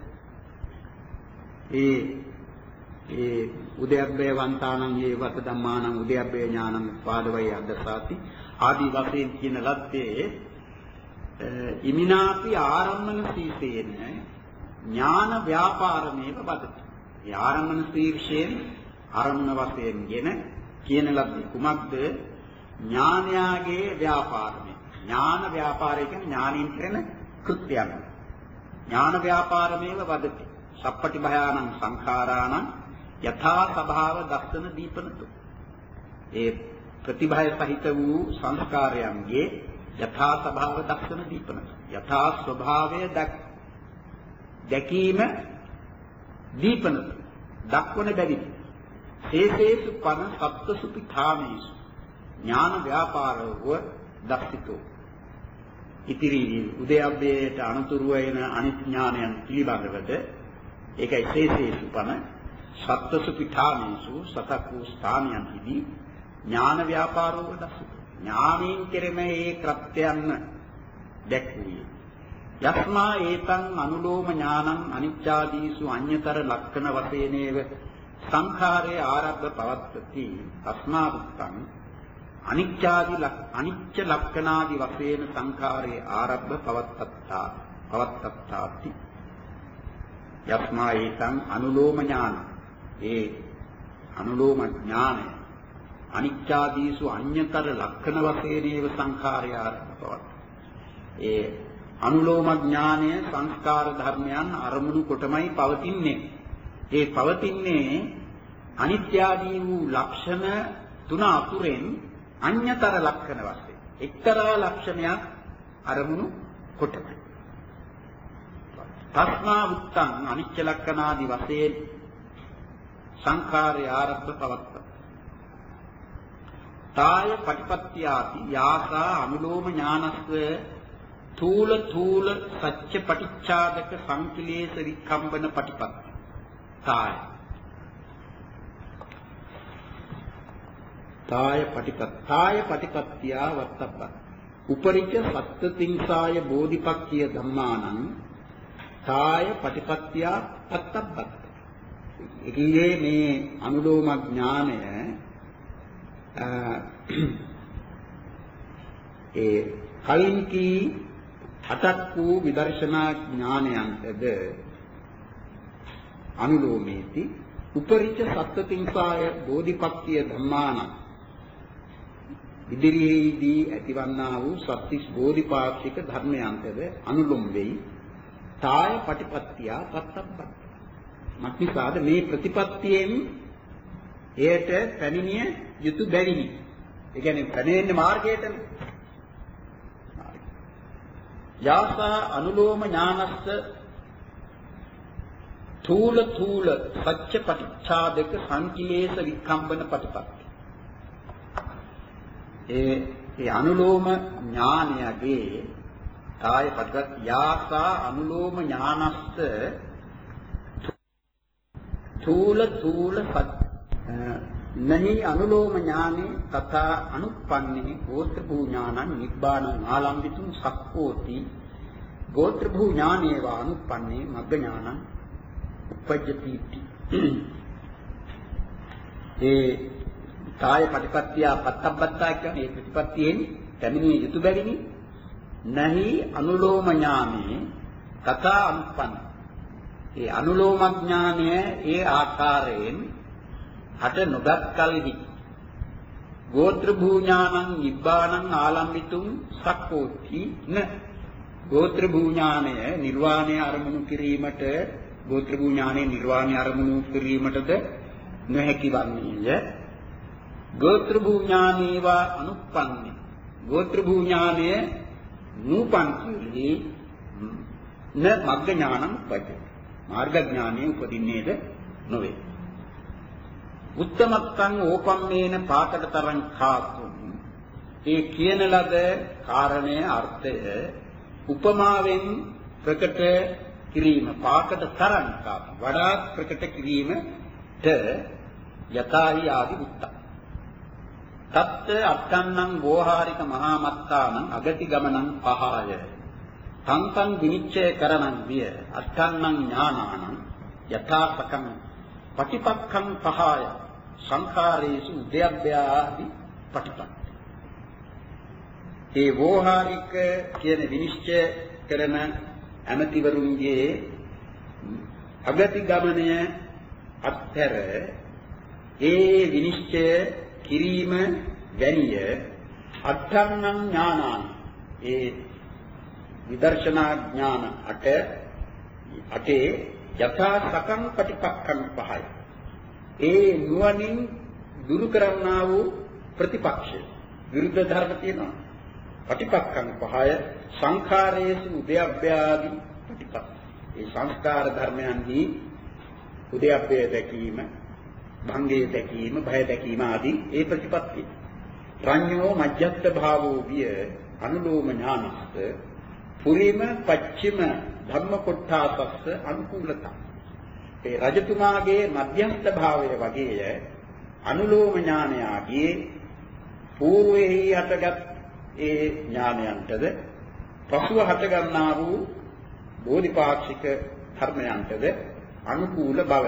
Speaker 1: ඒ ඒ උදයබ්බේ වන්තානං යේ වත ධම්මානං උදයබ්බේ ඥානං පාදවයි අද්දසාති ආදී වශයෙන් කියන ලද්දේ ඉමිනාපි ආරම්මන සීසේන ඥාන ව්‍යාපාරමේව වදති. ඒ ආරම්මන ශීර්ෂයෙන් ආරම්මන වශයෙන්ගෙන කියන ලද්දේ කුමක්ද? ඥානයාගේ ව්‍යාපාරමය. ඥාන ව්‍යාපාරය කියන්නේ ඥානින් කරන කෘත්‍යයක්. ඥාන ව්‍යාපාරමේව වදති. සප්පටි භයානං සංඛාරාණං යථා ස්වභාව දස්සන දීපනතු. ඒ ප්‍රතිභය සහිත වූ සංස්කාරයන්ගේ යථා ස්වභාව දස්සන දීපනතු. යථා ස්වභාවය දැකීම දීපනතු. දක්වන බැවින් හේතේසු පන සත්ත්වසුපි ථාමේසු ඥාන ව්‍යාපාරව දක්ෂිතෝ. ඉතිරි උදයබ්බේට අනුතුරු වෙන අනිත් ඥානයන් පිළිබඳවද ඒකයි හේතේසු පන සත්ත්වසුපි ථාමේසු සතක් වූ ස්ථානයන්හිදී ඥාන ව්‍යාපාරව දක්ෂිතෝ. ඥානයෙන් කෙරෙන ඒ කෘත්‍යයන් දැක්වුවේ. යස්මා ඒතං අනුලෝම ඥානං අනිච්ඡාදීසු අඤ්‍යතර ලක්ෂණ වශයෙන්ව සංඛාරේ ආරබ්ධ පවත්තති. තස්මා උත්තං අනිච්ඡාදි අනිච්ච ලක්ෂණාදි වශයෙන් සංඛාරේ ආරබ්ධ පවත්තත්තා පවත්තත්තාති. යස්මා ඒතං අනුලෝම ඥාන ඒ අනුලෝම ඥානය අනිත්‍යාදීසු අඤ්‍යතර ලක්ෂණ වශයෙන්ව සංඛාරය ආරම්භවත්. ඒ අනුලෝම ඥානය සංස්කාර ධර්මයන් අරමුණු කොටමයි පවතින්නේ. ඒ පවතින්නේ අනිත්‍ය ආදී වූ ලක්ෂණ තුන අතුරෙන් අඤ්‍යතර ලක්ෂණ වශයෙන්. එක්තරා ලක්ෂණයක් අරමුණු කොටමයි. තස්මා උත්තං අනිත්‍ය ලක්ෂණාදී වශයෙන් සංඛාරය ආරම්භ පවත්ත. තාය පටිපත්‍යාති යාසා අනුලෝම ඥානස්ව තූල තූල සච්ච පටිච්ඡාදක සංකිලේශ වික්ඛම්බන පටිපත්ති. තාය තාය පටිපත් තාය පටිපත්‍යා වත්තප්ප උපරිච සත්ත්‍තිංසාය බෝධිපක්ඛිය ධම්මානං තාය පටිපත්‍යා වත්තප්පත්. ඉතියේ මේ අනුලෝම ඥානය ඒ කලින් කී අටක් වූ විදර්ශනා ඥානයන්ටද අනුලෝමේති උපරිච සත්ත්‍තිංසාය බෝධිපක්ඛිය ධම්මාන ඉදිරියේදී ඇතිවන්නා වූ සත්‍තිස් බෝධිපාක්ෂික ධර්මයන්ටද අනුලෝම වෙයි. තාය පටිපත්‍තිය පත්තබ්බත්. මක්නිසාද මේ ප්‍රතිපත්තියෙන් එයට පැමිණිය යුතු බැවිනි. ඒ කියන්නේ පැමිණෙන්නේ මාර්ගයටනේ. යාසා අනුලෝම ඥානස්ස තූල තූල සච්ච පටිච්ඡාදක සංකිලේශ වික්ඛම්බන පටිපත්ති. ඒ ඒ අනුලෝම ඥානයගේ කාය පටිපත් යාසා අනුලෝම ඥානස්ස තූල තූල නහි අනුලෝම ඥානේ තථා අනුප්පන්නේ ගෝත්‍ර භූ ඥානං නිබ්බානං ආලම්බිතුං සක්කෝති ගෝත්‍ර භූ ඥානේවා අනුප්පන්නේ මග්ග ඥානං උපජ්ජති. ඒ කාය පටිපත්‍ය පත්තබ්බත්තා කියන්නේ මේ ප්‍රතිපත්තියෙන් පැමිණිය යුතු බැවිනි. නහි අනුලෝම ඥානේ තථා අනුප්පන්න. ඒ අනුලෝම ඥානය ඒ ආකාරයෙන් හට නොගත් කල්හි ගෝත්‍ර භූ ඥානං නිබ්බානං ආලම්බිතුං සක්කෝති න ගෝත්‍ර භූ ඥානය නිර්වාණය අරමුණු කිරීමට ගෝත්‍ර භූ ඥානය නිර්වාණය අරමුණු කිරීමටද නොහැකි වන්නේය. ගෝත්‍ර භූ ඥානේවා අනුප්පන්නේ ගෝත්‍ර භූ ඥානය නූපන් කී න මග්ග ඥානං උපජ්ජති. මාර්ග ඥානය උපදින්නේද නොවේ. උත්තමත්තං ඕපම්මේන පාකටතරං කාතුම්. ඒ කියන ලද කාරණය අර්ථය උපමාවෙන් ප්‍රකට කිරීම පාකටතරං කාතු වඩා ප්‍රකට කිරීමට යතාහි ආදි උත්තම. තත්ත අත්තන්නං වෝහාරික මහා මත්තානං අගති ගමනං පහය. තංතං විනිච්ඡය කරණං විය අත්තන්නං ඥානානං යථාපකං පටිපක්ඛං පහය සංඛාරේසු උද්‍යප්පයාදි පටිපක්ඛ. ඒ වෝහාරික කියන විනිශ්චය කරන ඇමතිවරුන්ගේ අගති ගමනය අත්තර ඒ විනිශ්චය කිරීම වැනිය අට්ඨන්නං ඥානාන ඒ විදර්ශනා ඥාන අට අටේ යථා සකං පටිපක්ඛං පහයි. ඒ නුවණින් දුරු කරන්නා වූ ප්‍රතිපක්ෂය විරුද්ධ ධර්ම තියෙනවා. පටිපක්ඛං පහය සංඛාරයේසු උද්‍යප්පයාදි ප්‍රතිපක්ඛ. ඒ සංස්කාර ධර්මයන්හි උද්‍යප්පය දැකීම, භංගයේ දැකීම, භය දැකීම ආදී ඒ ප්‍රතිපත්තිය. රඤ්ඤෝ මජ්ජත් භාවෝ විය අනුලෝම ඥානස්ස පුරිම පච්චිම ධම්ම කොට්ඨාසස්ස අනුකූලතා. ඒ රජතුමාගේ මධ්‍යස්ථ භාවය වගේය අනුලෝම ඥානයාගේ పూర్වෙහි හටගත් ඒ ඥානයන්ටද පසුව හටගන්නා වූ බෝධිපාක්ෂික ධර්මයන්ටද අනුකූල බව.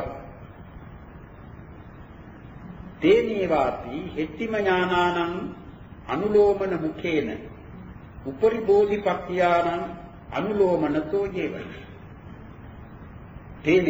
Speaker 1: තේනේවාති හෙට්ටිම ඥානානං අනුලෝමන මුඛේන උපරි බෝධිපක්ඛයානං අනුලෝමනතෝ ජීවයි.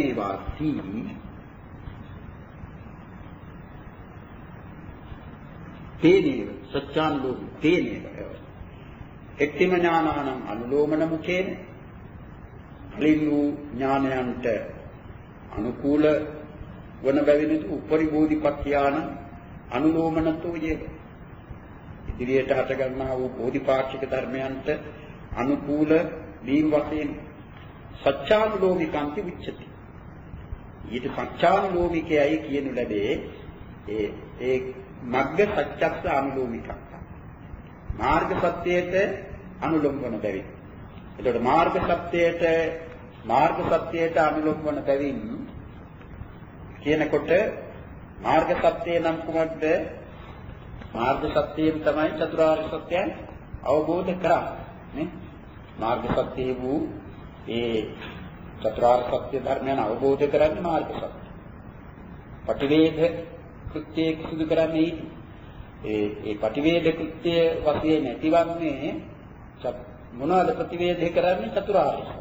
Speaker 1: තේනේවාති තේනේව සත්‍යානුලෝමී තේනේව එක්තිම ඥානානම් අනුලෝමන මුඛේන කලින් වූ ඥානයන්ට අනුකූල වන බැවිනි උපරිබෝධිපක්ඛයාන අනුලෝමනතෝ යේ ඉදිරියට හට ගන්නා වූ බෝධිපාක්ෂික ධර්මයන්ට අනුකූල වීම වශයෙන් සත්‍යානුලෝමිකාන්ති විච්ඡති. ඊට සත්‍යානුලෝමිකයයි කියනු ලැබේ ඒ ඒ මග්ග සත්‍යස්ස අනුලෝමිකක්. මාර්ග සත්‍යයට අනුලෝම වන බැවින්. එතකොට මාර්ග සත්‍යයට මාර්ග සත්‍යයට අනුලෝම වන බැවින් කියනකොට මාර්ග සත්‍යය නම් කුමක්ද? මාර්ග සත්‍යයෙන් තමයි චතුරාර්ය සත්‍යය අවබෝධ කරන්නේ නේ. මාර්ග සත්‍යය වූ ඒ චතුරාර්ය සත්‍ය ධර්මයන් අවබෝධ කරන්නේ මාර්ග සත්‍ය. පටිවේද කෘත්‍ය සිදු කරන්නේ ඒ ඒ පටිවේද කෘත්‍ය වශයෙන් නැතිවන්නේ මොනවාද ප්‍රතිවේධය කරන්නේ චතුරාර්ය සත්‍ය.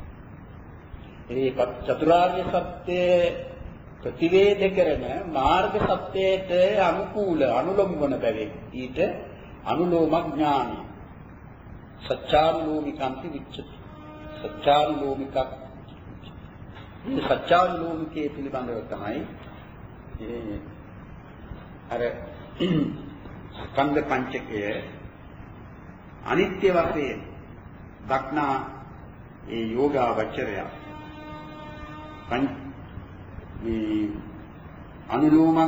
Speaker 1: ඒ චතුරාර්ය සත්‍ය ප්‍රතිවේධ කරන මාර්ග සත්‍යයට අනුකූල අනුලෝම වන බැවින් ඊට අනුලෝම ඥානයි සත්‍යානුලෝමිකාන්ති විච්ඡති. සත්‍යානුලෝමික මේ සත්‍යානුලෝමිකයේ පිළිබඳව තමයි ඒ අර ස්කන්ධ පංචකය අනිත්‍ය වශයෙන් දක්නා ඒ යෝගාවචරය මේ අනුලෝම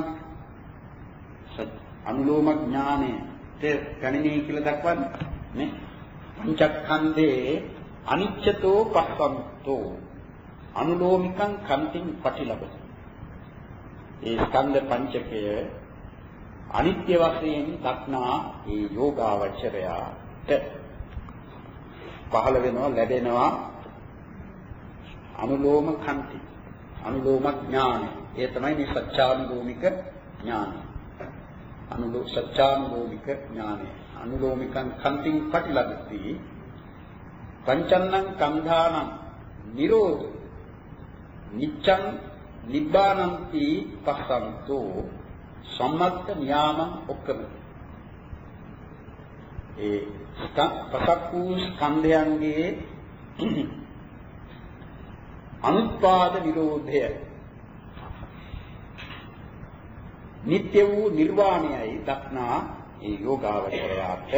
Speaker 1: අනුලෝම ඥානයට පැමිණී කියලා දක්වන්නේ නේ. පංචස්කන්ධේ අනිච්චතෝ පස්සන්තෝ අනුලෝමිකං කන්තිං පටිලබති. ඒ ස්කන්ධ පංචකය අනිත්‍ය වශයෙන් දක්නා ඒ යෝගාවචරයට පහළ වෙනවා ලැබෙනවා අනුලෝම කන්ති අනුලෝම ඥානය. ඒ තමයි මේ සත්‍යානුලෝමික ඥානය. අනුලෝ සත්‍යානුලෝමික ඥානය. අනුලෝමිකං කන්තිං පටිලබති. පංචන්නං කන්ධානං නිරෝධ නිච්ඡං නිබ්බානන්ති පස්සන්තෝ සම්මත්ත න්‍යාමං ඔක්කම. ඒ පසක්කු ස්කන්ධයන්ගේ අනුත්පාද නිරෝධය නිත්‍ය වූ නිර්වාණයයි දක්නා ඒ යෝගාවචරයාට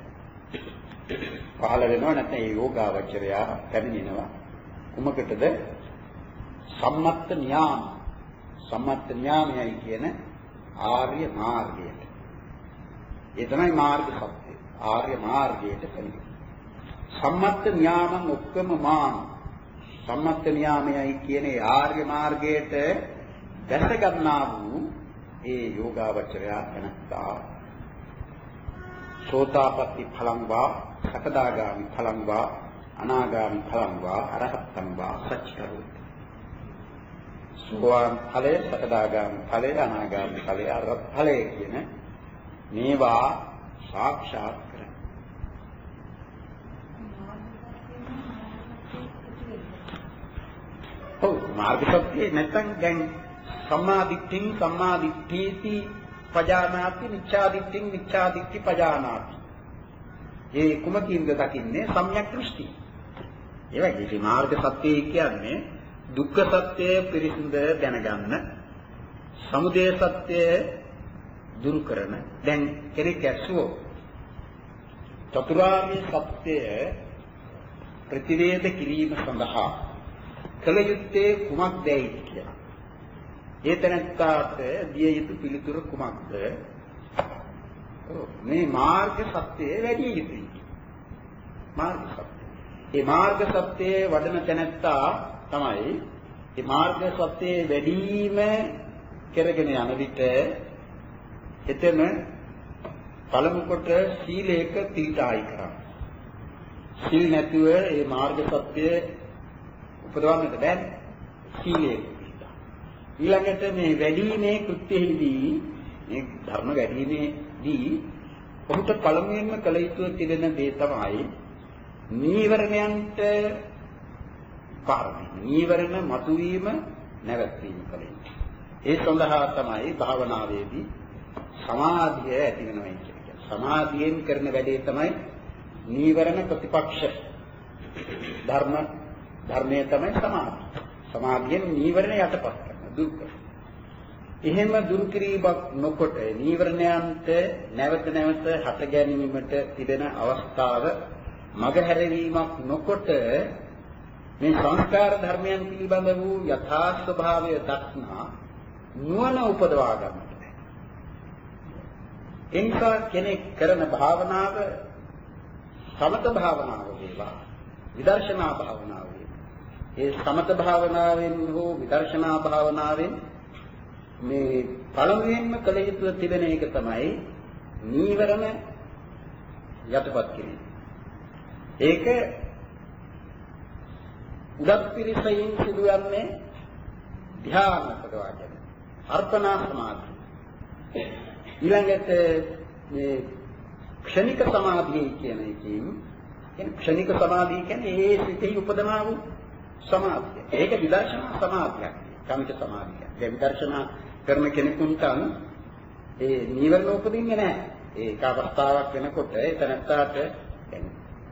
Speaker 1: පහළ වෙනවා. නැත්නම් ඒ යෝගාවචරයා පැමිණෙනවා කුමකටද? සම්මත්ත න්‍යාම. සම්මත්ත න්‍යාමයයි කියන ආර්ය මාර්ගයට. ඒ තමයි මාර්ග සත්‍යය. ආර්ය මාර්ගයට පැමිණෙනවා. සම්මත්ත න්‍යාමං ඔක්කම මාන. සම්මත්ත න්‍යාමයයි කියන ආර්ය මාර්ගයට දැස ගන්නා වූ ඒ යෝගාවචරයා එනස්සා සෝතාපට්ටි ඵලං වා සකදාගාමි ඵලං වා අනාගාමි ඵලං වා අරහතං වා සච්චිකරෝති. සෝවාන් ඵලය, සකදාගාමි ඵලය, අනාගාමි ඵලය, අරහත් ඵලය කියන මේවා සාක්ෂාත් කරගන්න. ඔව් මාර්ග සත්‍යය නැත්නම් දැන් සම්මාදිට්ඨින් සම්මාදිට්ඨීති පජානාති මිච්ඡාදිට්ඨින් මිච්ඡාදිට්ඨි පජානාති. ඒ කුමකින්ද දකින්නේ? සම්‍යක් දෘෂ්ටි. ඒ වගේ මාර්ග සත්‍යය කියන්නේ දුක්ඛ සත්‍යය පිරිසිඳ දැනගන්න, සමුදය සත්‍යය දුරු කරන. දැන් කෙනෙක් ඇසුවෝ චතුරාර්ය සත්‍යය ප්‍රතිවේධ කිරීම සඳහා කල යුත්තේ කුමක්දයි කියලා. ඒ තැනට දිය යුතු පිළිතුර කුමක්ද? මේ මාර්ග සත්‍යය වැඩි යුතුයි. මාර්ග සත්‍යය. මේ මාර්ග සත්‍යයේ වඩන තැනත්තා තමයි මේ මාර්ග සත්‍යයේ වැඩිම කරගෙන යන විට එතෙම පළමු කොට සීලයක තීටායි කරන්නේ. සීල් නැතුව මේ මාර්ග සත්‍යය උපදවන්නට බැහැ. සීලයක තීටා. ඊළඟට මේ වැඩිමේ කෘත්‍යෙහිදී මේ ධර්ම වැඩිමේදී ඔහුට පළමුවෙන්ම කළ යුතු තිරෙන දේ තමයි නීවරණයන්ට කාරණේ. නීවරණ මතුවීම නැවැත්වීම කලින්. ඒ සඳහා තමයි භාවනාවේදී සමාධිය ඇති වෙනවා කියන්නේ. සමාධියෙන් කරන වැඩේ තමයි නීවරණ ප්‍රතිපක්ෂ ධර්ම ධර්මයේ තමයි සමාධිය. සමාධියෙන් නීවරණ යටපත් කරන දුරු කරන. එහෙම දුරු කිරීමක් නොකොට නීවරණයන්ට නැවත නැවත හට ගැනීමට තිබෙන අවස්ථාව මගහැරවීමක් නොකොට මේ සංස්කාර ධර්මයන් පිළිබඳ වූ යථා ස්වභාවය දක්නා නුවණ උපදවා ගන්නට බැහැ. එනිසා කෙනෙක් කරන භාවනාව සමත භාවනාව වේවා විදර්ශනා භාවනාව වේවා. ඒ සමත භාවනාවෙන් හෝ විදර්ශනා භාවනාවෙන් මේ පළමුවෙන්ම කළ යුතු තිබෙන එක තමයි නීවරණ යටපත් කිරීම. ඒක උදත් පිරිසෙන් සිදුවන්නේ ධ්‍යාන පදවාගෙන අර්පණා සමාධිය. ඊළඟට මේ ක්ෂණික සමාධිය කියන එකකින් කියන්නේ ක්ෂණික සමාධිය කියන්නේ ඒ සිතෙහි උපදනා වූ සමාධිය. ඒක විදර්ශනා සමාධියක්. කමික සමාධිය. ඒ විදර්ශනා කරන කෙනෙකුට ඒ නීවරණ උපදින්නේ නැහැ. ඒක අවස්ථාවක් වෙනකොට එතනටට දැන්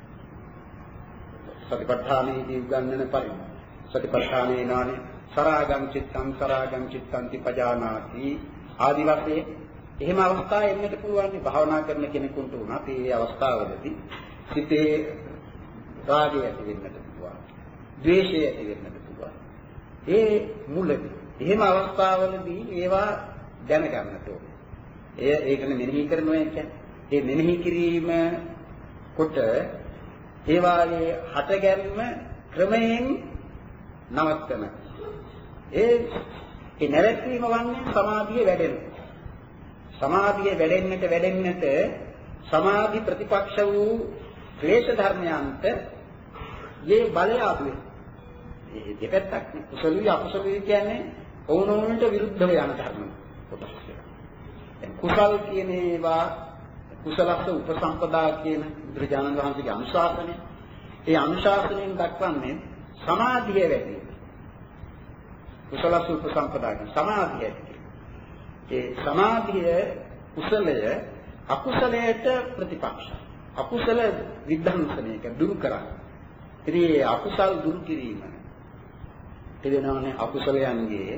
Speaker 1: සතිපට්ඨානයේදී උගන්වන පරිදි සතිපට්ඨානේ නානේ සරාගම් චිත්තං සරාගම් චිත්තං තිපජානාති ආදි වශයෙන් එහෙම අවස්ථා එන්නට පුළුවන් භාවනා කරන කෙනෙකුට උනත් මේ අවස්ථාවවලදී සිතේ රාගය ඇති වෙන්නට පුළුවන් ද්වේෂය ඇති වෙන්නට පුළුවන් ඒ මුලදී එහෙම අවස්ථාවවලදී ඒවා දැනගන්නට ඕනේ ඒ ඒකනේ මෙනෙහි කරනවා කියන්නේ ඒ මෙනෙහි කිරීම කොට ඒ වාගේ හටගැන්ම ක්‍රමයෙන් නවත්තන ඒ ඒ නැවැත්වීම වන්නේ සමාධිය වැඩෙන සමාධිය වැඩෙන්නට වැඩෙන්නට සමාධි ප්‍රතිපක්ෂ වූ ක්ලේශ ධර්මයන්ට මේ බලය ආපු ඒ දෙපැත්තක් නේ කුසලී අකුසලී කියන්නේ ඕනෝනට විරුද්ධව යන ධර්ම කොටස් දැන් කුසල් කියන ඒවා කුසලස්ස උපසම්පදා කියන බුදුරජාණන් වහන්සේගේ අනුශාසනය. ඒ අනුශාසනයෙන් දක්වන්නේ සමාධිය වැඩි. කුසලස්ස උපසම්පදා කියන සමාධිය ඇති. ඒ සමාධිය කුසලය අකුසලයට ප්‍රතිපක්ෂ. අකුසල විද්ධාංශනය කියන දුරු කරන්නේ. ඉතින් මේ අකුසල් දුරු කිරීම එදෙනවනේ අකුසලයන්ගේ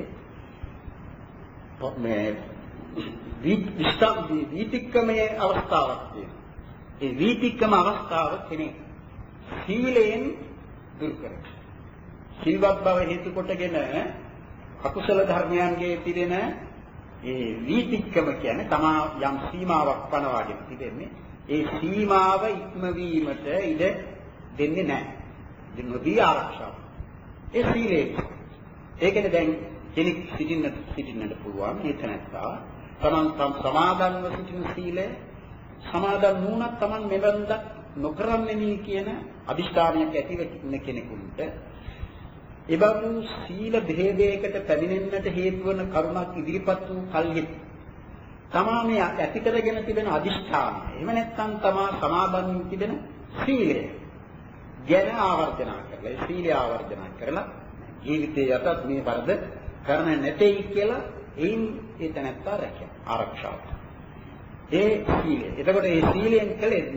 Speaker 1: මේ විස්තම් වීතික්කමයේ අවස්ථාවක් තියෙනවා. ඒ වීතික්කම අවස්ථාව කෙනෙක් සීලයෙන් දුරු කරනවා. සිල්වත් බව හේතු කොටගෙන අකුසල ධර්මයන්ගේ තිබෙන ඒ වීතික්කම කියන්නේ තමා යම් සීමාවක් පනවාගෙන තිබෙන්නේ. ඒ සීමාව ඉක්මවීමට ඉඩ දෙන්නේ නැහැ. ඉතින් නොදී ආරක්ෂාව. ඒ සීලය. ඒකනේ දැන් කෙනෙක් සිටින්නට සිටින්නට පුළුවන් මේ තැනත්තා තමන් සමාදන්ව සිටින සීලය සමාදන් වුණත් තමන් මෙවන්දක් නොකරන්නේ නී කියන අදිෂ්ඨානයක් ඇතිව ඉන්න කෙනෙකුට එබඳු සීල භේදයකට පැමිණෙන්නට හේතු වන කරුණක් ඉදිරිපත් වූ කල්හි තමා මේ ඇති කරගෙන තිබෙන අදිෂ්ඨානය එහෙම නැත්නම් තමා සමාදන් වී තිබෙන සීලය ගැන ආවර්ජනා කරලා ඒ සීලය ආවර්ජනා කරලා ජීවිතයේ යටත් මේ වරද කරන්න නැtei කියලා එයින් ඒ තැනත්තා රැකේ ආරක්ෂාව. ඒ සීලය. එතකොට ඒ සීලයෙන් කලෙත්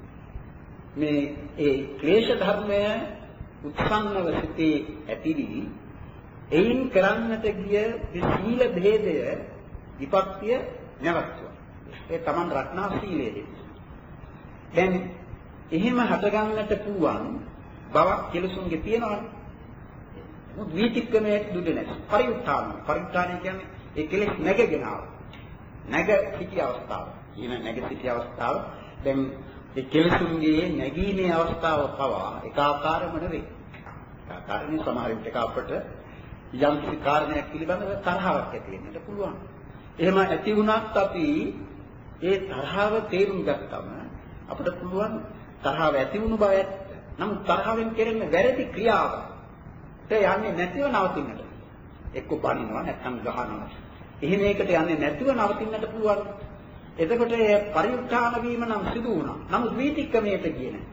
Speaker 1: මේ ඒ ක්ලේශ ධර්මය උත්සන්නව සිටී ඇතිවි එයින් කරන්නට ගිය සීල භේදය විපත්‍ය නැවතුවා. ඒ Taman රත්නා සීලයේ. දැන් එහෙම හටගන්නට පුළුවන් බවක් කෙලසුන්ගේ තියෙනවනේ. මොකද වීතික්කමයේ දුඩ නැහැ. පරිඋත්ථාන. පරිඋත්ථානය කියන්නේ ඒ කෙලෙස් නැගගෙන ආව. නැග සිටි අවස්ථාව. ඊන නැග සිටි අවස්ථාව දැන් ඒ කෙලෙසුන්ගේ නැගීමේ අවස්ථාව පවා ඒකාකාරම නෙවෙයි. ඒකාකාරනේ සමහර විට අපට යම් කිසි කාරණයක් පිළිබඳව තරහාවක් ඇති වෙන්නට පුළුවන්. එහෙම ඇති වුණත් අපි ඒ තරහව තේරුම් ගත්තම අපිට පුළුවන් තරහව ඇති වුණු බව ඇත්ත. නමුත් තරහවෙන් කෙරෙන වැරදි ක්‍රියාව ඒ යන්නේ නැතිව නවතින්නට. එක්ක බනිනවා නැත්නම් ගහනවා. එහෙම ඒකට යන්නේ නැතිව නවතින්නට පුළුවන්. එතකොට ඒ පරිඋත්ථාන වීම නම් සිදු වුණා. නමුත් වීතික්කමයට ගියේ නැහැ.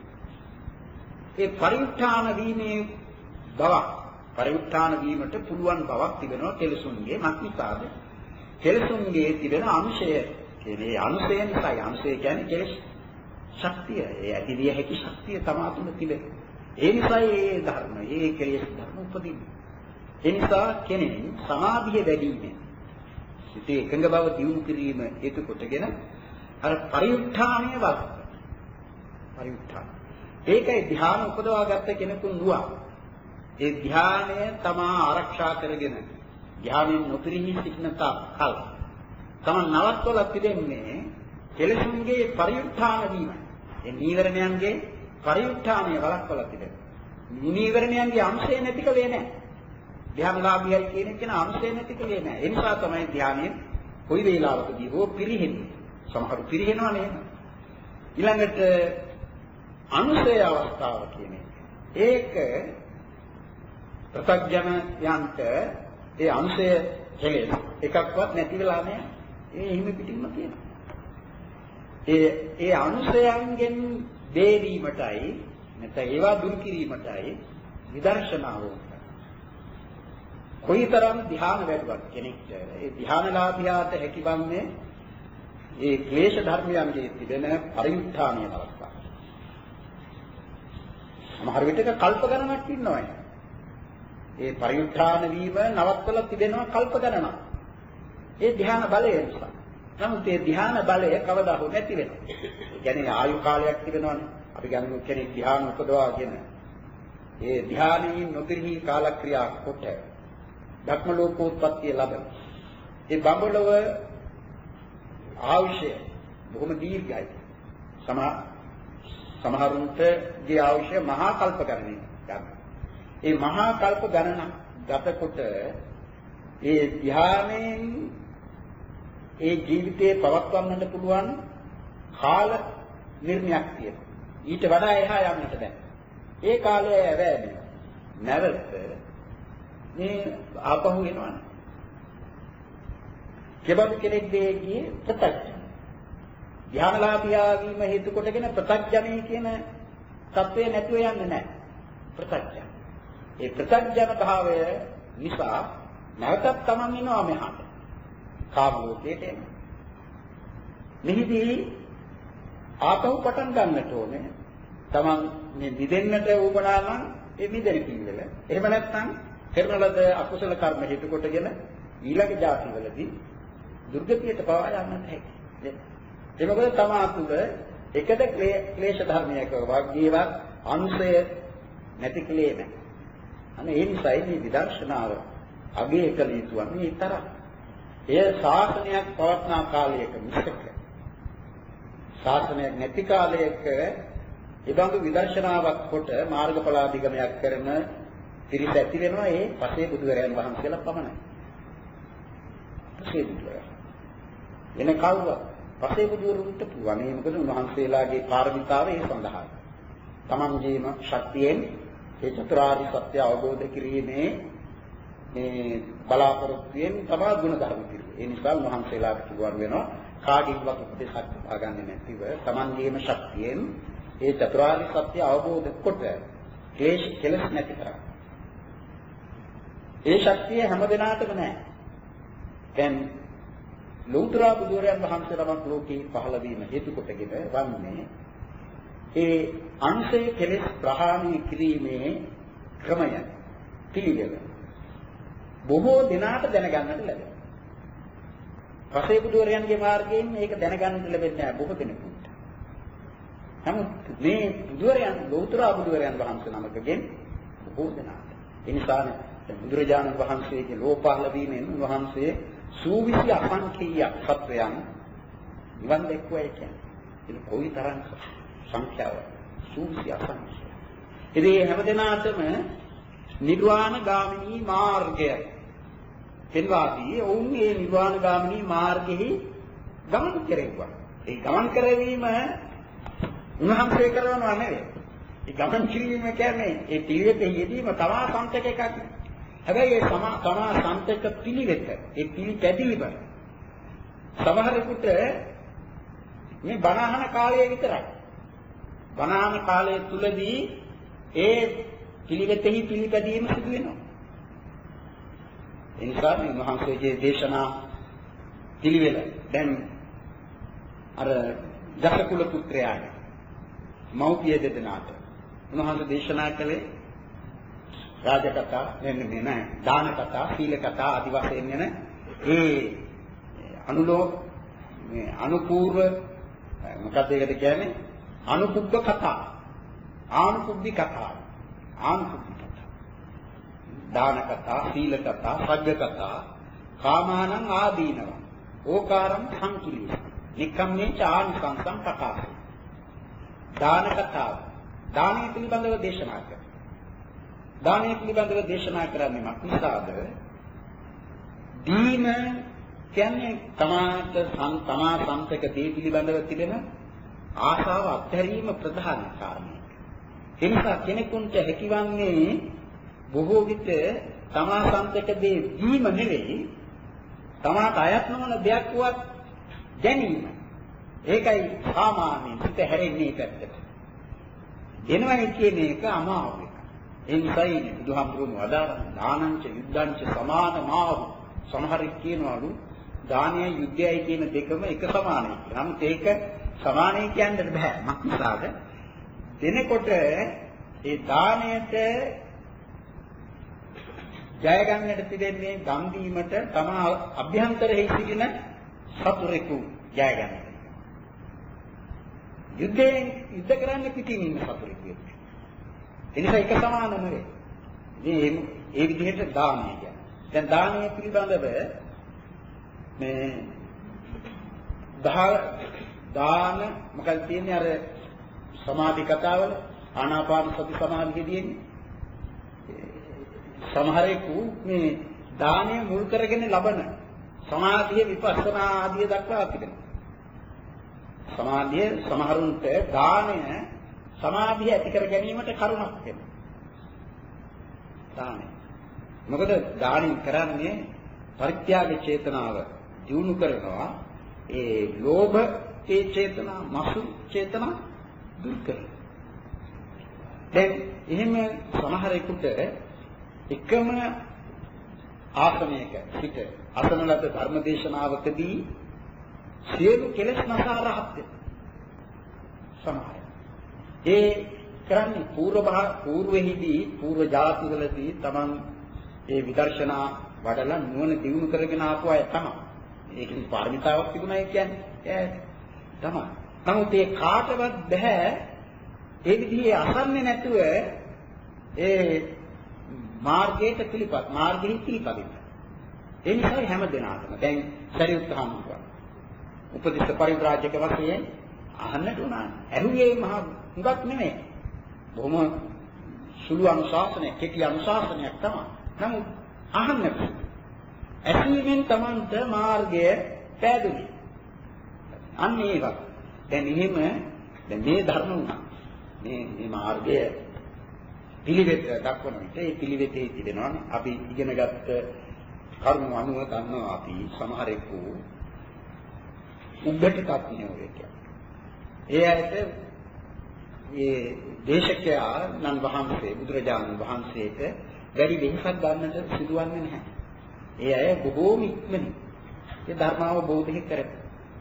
Speaker 1: ඒ පරිඋත්ථාන වීමේ බවක් පරිඋත්ථාන වීමට පුළුවන් බවක් තිබෙනවා කෙලසුන්ගේ මක්නිසාද? කෙලසුන්ගේ තිබෙන අංශය ඒ අනුසය නිසායි. අනුසය කියන්නේ කෙලෙස් ශක්තිය. ඒ ඇතිවිය හැකි ශක්තිය තමා තුළ තිබෙන. ඒ නිසායි මේ ධර්ම, මේ කෙලෙස් ධර්ම උපදින්නේ. ඒ නිසා කෙනෙක් සමාධිය වැඩිීමෙන් සිතේ එකඟ බව දියුණු කිරීම හේතු කොටගෙන අර පරිඋත්ථානීය වත් පරිඋත්ථාන. ඒකයි ධ්‍යාන උපදවා ගත්ත කෙනෙකුන් නුවා. ඒ ධ්‍යානය තමා ආරක්ෂා කරගෙන ධ්‍යානෙන් නොපිරිහි සිටින තාක් කල් තමන් නවත්වලා තිබෙන්නේ කෙලෙසුන්ගේ පරිඋත්ථාන වීමයි. ඒ නීවරණයන්ගේ පරිඋත්ථානය වළක්වලා තිබෙනවා. නීවරණයන්ගේ අංශය නැති කලේ නැහැ. ධ්‍යානලාභියයි කියන එක නා අංශය නැති කලේ නැහැ. ඒ නිසා තමයි ධ්‍යානෙ කොයි වේලාවකදී හෝ පිරිහෙන්නේ. සමහරු පිරිහෙනවා නේද? ඊළඟට අනුසය අවස්ථාව කියන එක. ඒක ප්‍රත්‍යඥයන්ට ඒ අනුසය කෙලෙස් එකක්වත් නැති වෙලා නැහැ. ඒ හිමි පිටින්ම තියෙනවා. ඒ ඒ අනුසයන්ගෙන් බේරීමටයි නැත්නම් ඒවා දුරු කිරීමටයි විදර්ශනාව උත්සාහ. කොයිතරම් ධ්‍යාන වැඩුවත් කෙනෙක්ට ඒ ධ්‍යානලාභියාට හැකිවන්නේ ඒ ක්ලේශ ධර්මයන්ගේ තිබෙන පරිඋත්ථානීය අවස්ථාව. සමහර විටක කල්ප ගණනක් ඉන්නවා. ඒ පරිඋත්ථාන වීම නවත්වලා තිබෙනවා කල්ප ගණනක්. ඒ ධ්‍යාන බලය නිසා. නමුත් ඒ ධ්‍යාන බලය කවදා හෝ නැති වෙනවා. ඒ කියන්නේ ආයු කාලයක් තිබෙනවනේ. අපි ගන්න කෙනෙක් ධ්‍යාන උපදවාගෙන ඒ ධ්‍යානයෙන් නොපිරිහි කාලක්‍රියා කොට ධර්ම ලෝකෝත්පත්තිය ලබන. ඒ බඹලව ආයුෂය බොහොම දීර්ඝයි. සමහර සමහරුන්ට ගේ ආයුෂය මහා කල්ප ගණනින් ගන්න. ඒ මහා කල්ප ගණන ගතකොට ඒ ධ්‍යානයෙන් ඒ ජීවිතේ පවත්වන්නට පුළුවන් කාල නිර්ණයක් තියෙනවා. ඊට වඩා එහා යන්නට බෑ. ඒ කාලය වැදෙන. නැවත මේ ආපහු එනවනේ. කෙබඳු කෙනෙක් දෙයේ ප්‍රත්‍යක්ෂ. ධ්‍යානලාභියා වීම හේතු කොටගෙන ප්‍රත්‍යක්ෂණේ කියන தත්වය නැතුව යන්නේ නැහැ. ප්‍රත්‍යක්ෂ. ඒ ප්‍රත්‍යක්ෂන භාවය නිසා නැවතත් Taman එනවා මෙහාට. කාම ලෝකයට එන. මෙහිදී ආපහු පටන් ගන්නට ඕනේ. Taman මේ මිදෙන්නට උවමනා නම් ඒ මිදෙන පිළිවෙල. එහෙම නැත්නම් කරන ලද අකුසල කර්ම හේතු කොටගෙන ඊළඟ ජාතිවලදී දුර්ගතියට පවා යන්නට හැකියි. ඒ මොකද තමා තුළ එකද ක්ලේශ ධර්මයක වගේවත් අනුසය නැති ක්ලේ නැහැ. අනේ ඒ නිසායි මේ විදර්ශනාව අගය කළ යුතු වන්නේ තරම්. එය ශාසනයක් පවත්නා කාලයක මිසක ශාසනයක් නැති කාලයක ඊබඳු විදර්ශනාවක් කොට මාර්ගඵලාධිගමයක් කරන පිරිස ඇති වෙනවා ඒ පසේ බුදුරයන් වහන්සේලා පමණයි. පසේ බුදුරයන්. එන කවුරුත් පසේ බුදුරුන්ට පුළුවන්. ඒ මොකද උන්වහන්සේලාගේ පාරමිතාව ඒ සඳහායි. තමන්ගේම ශක්තියෙන් ඒ චතුරාර්ය සත්‍ය අවබෝධ කිරීමේ මේ බලාපොරොත්තුෙන් තමයි ගුණ ධර්ම පිළිවෙල. ඒ නිසා උන්වහන්සේලාට පුළුවන් වෙනවා කාගේවත් උපදේශක් ආගන්නේ නැතිව තමන්ගේම ශක්තියෙන් ඒ චතුරාර්ය සත්‍ය අවබෝධ කොට ක්ලේශ කෙලස් නැති කරගන්න. ඒ ශක්තිය හැම දිනාටම නැහැ. දැන් ලෞතර බුදුරයන් වහන්සේ නමක් ලෝකේ පහළ වීම හේතු කොටගෙන වන්නේ ඒ අංශය කෙලෙස් ප්‍රහාණය කිරීමේ ක්‍රමය පිළිවෙල බොහෝ දිනාට දැනගන්නට ලැබෙනවා. පසේ බුදුරයන්ගේ මාර්ගයෙන් මේක දැනගන්නට ලැබෙන්නේ නැහැ බොහෝ දෙනෙකුට. නමුත් මේ බුදුරයන් ලෞතර බුදුරයන් වහන්සේ නමකගෙන් බොහෝ දිනාට. ඒ නිසානේ බුදුරජාණන් වහන්සේගේ ලෝපහළ වීමෙන් වහන්සේ සූවිසි අසංඛේය සත්වයන් නිවන් දැක්වයි කියන්නේ. ඒක කොයි තරම් සංඛ්‍යාව සූවිසි අසංඛේය. ඉතින් හැම දිනාටම නිර්වාණ ගාමිනී මාර්ගය පෙන්වා දී ඔවුන් මේ නිර්වාණ ගාමිනී මාර්ගෙහි ගමන් කෙරෙව්වා. ඒ ගමන් කරවීම උන්වහන්සේ කරනවා නෙවෙයි. ඒ ගමන් කිරීම කියන්නේ ඒ පිළිවෙතේ යෙදීම තමා සංතක එකක්. හැබැයි ඒ තමා තමා සංතක පිළිවෙත ඒ පිළිපැදිලිම සමහරෙකුට මේ බණහන කාලය විතරයි. බණහන කාලය තුලදී ඒ පිළිවෙතෙහි පිළිපැදීම සිදු වෙනවා. ඒ නිසා මේ මහන්සියගේ දේශනා පිළිවෙල දැන් අර දසකුල පුත්‍රයාගේ මෞපිය දෙදෙනාට උන්වහන්සේ දේශනා කළේ රාජ කතා නෙමෙයි නෑ දාන කතා සීල කතා ආදි වශයෙන් යන ඒ අනුලෝක මේ අනුපූර්ව මොකක්ද ඒකට කියන්නේ අනුකුබ්බ කතා ආනුකුබ්බි කතා ආනුකුබ්බි කතා දාන කතා සීල කතා සග්ග කතා කාමානං ආදීනව ඕකාරම් සංකිලිය නිකම්මේ චාන්සංසං කතා දාන කතාව දානය පිළිබඳව දේශනා කරනවා දානය පිළිබඳව දේශනා කරන්නේ මොකක්ද දීම කියන්නේ තමාට තමා සම්පතක දේ පිළිබඳව තිබෙන ආශාව අත්හැරීම ප්‍රධාන කාරණයක්. ඒ නිසා කෙනෙකුට හැකිවන්නේ බොහෝ විට තමා සම්පතක දේ දීම නෙවෙයි තමාට අයත් නොවන දෙයක් වත් ගැනීම. ඒකයි සාමාන්‍යයෙන් හිත හැරෙන්නේ පැත්තට. එනවයි කියන එක අමාරුයි. ඒ නිසායි බුදුහාමුදුරුවෝ වදාළා දානංච යුද්ධංච සමානමාව සමහරෙක් කියනවලු දානයයි යුද්ධයයි කියන දෙකම එක සමානයි කියලා. නමුත් ඒක සමානයි කියන්න බෑ. මක්නිසාද? දෙනකොට ඒ දාණයට ජය ගන්නට තිබෙන්නේ දන් දීමට තමා අභ්‍යන්තරෙහි සිටින සතුරෙකු ජය ගන්න. යුද්ධයෙන් යුද්ධ කරන්නේ පිටින් ඉන්න සතුරෙකු. ඒ නිසා එක සමාන නෙවෙයි. මේ ඒ විදිහට දානය කියන්නේ. දැන් දානය පිළිබඳව මේ දාන මොකක්ද කියන්නේ අර සමාධි කතාවල ආනාපාන සති සමාධියේදී සමහරෙකු මේ දානය මුල් කරගෙන ලබන සමාධිය විපස්සනා ආදිය දක්වා තිබෙනවා. සමාධිය සමහරුන්ට දානය සමාධිය ඇති කර ගැනීමට කරුණක් වෙනවා. දානය. මොකද දානින් කරන්නේ පරිත්‍යාග චේතනාව දියුණු කරනවා. ඒ ලෝභ ඒ චේතනා, මසු චේතනා දුරු කරනවා. දැන් එහෙම සමහරෙකුට එකම ආසනයක සිට අසන ලද ධර්ම දේශනාවකදී සියලු කෙලෙස් නසා රහත් සමහර. ඒ කරන්නේ పూర్ව పూర్වෙහිදී పూర్ව ජාතිවලදී Taman ඒ විදර්ශනා වඩලා නුවණ දියුණු කරගෙන ආපු අය තමයි. ඒකෙන් පාරමිතාවක් තිබුණා කියන්නේ ඒ තමයි. නමුත් ඒ කාටවත් බෑ ඒ විදිහේ අසන්නේ නැතුව ඒ මාර්ගයට පිළිපත් මාර්ගෙහි පිළිපදින්න. ඒ නිසා හැම දිනකටම දැන් සරියුත් හාමුදුරුවෝ උපදිස්ස පරිව්‍රාජක වශයෙන් අහන්නට උනා. ඇහුවේ මහ හුඟක් නෙමෙයි. බොහොම සුළු අනුශාසනයක්, කෙටි අනුශාසනයක් තමයි. නමුත් අහන්නට ඇසීමෙන් Tamanට මාර්ගය පෑදුනේ. අන්න ඒක. දැන් එහෙම දැන් මේ ධර්ම උනා. මේ මේ මාර්ගය පිළිවෙත දක්වන විට ඒ පිළිවෙතේ තිබෙනවානේ අපි ඉගෙනගත්ත කර්ම අනුව ගන්නවා අපි සමහරෙකු උග්ගට තත්ත්වය කියන්නේ. ඒ ඇයිද මේ දේශකයා නම් වහන්සේ බුදුරජාණන් වහන්සේට වැඩි වෙනසක් ගන්නට සිදුවන්නේ නැහැ. ඒ අය බොහෝම ඉක්මනින් ඒ ධර්ම අවබෝධය කරගන්න.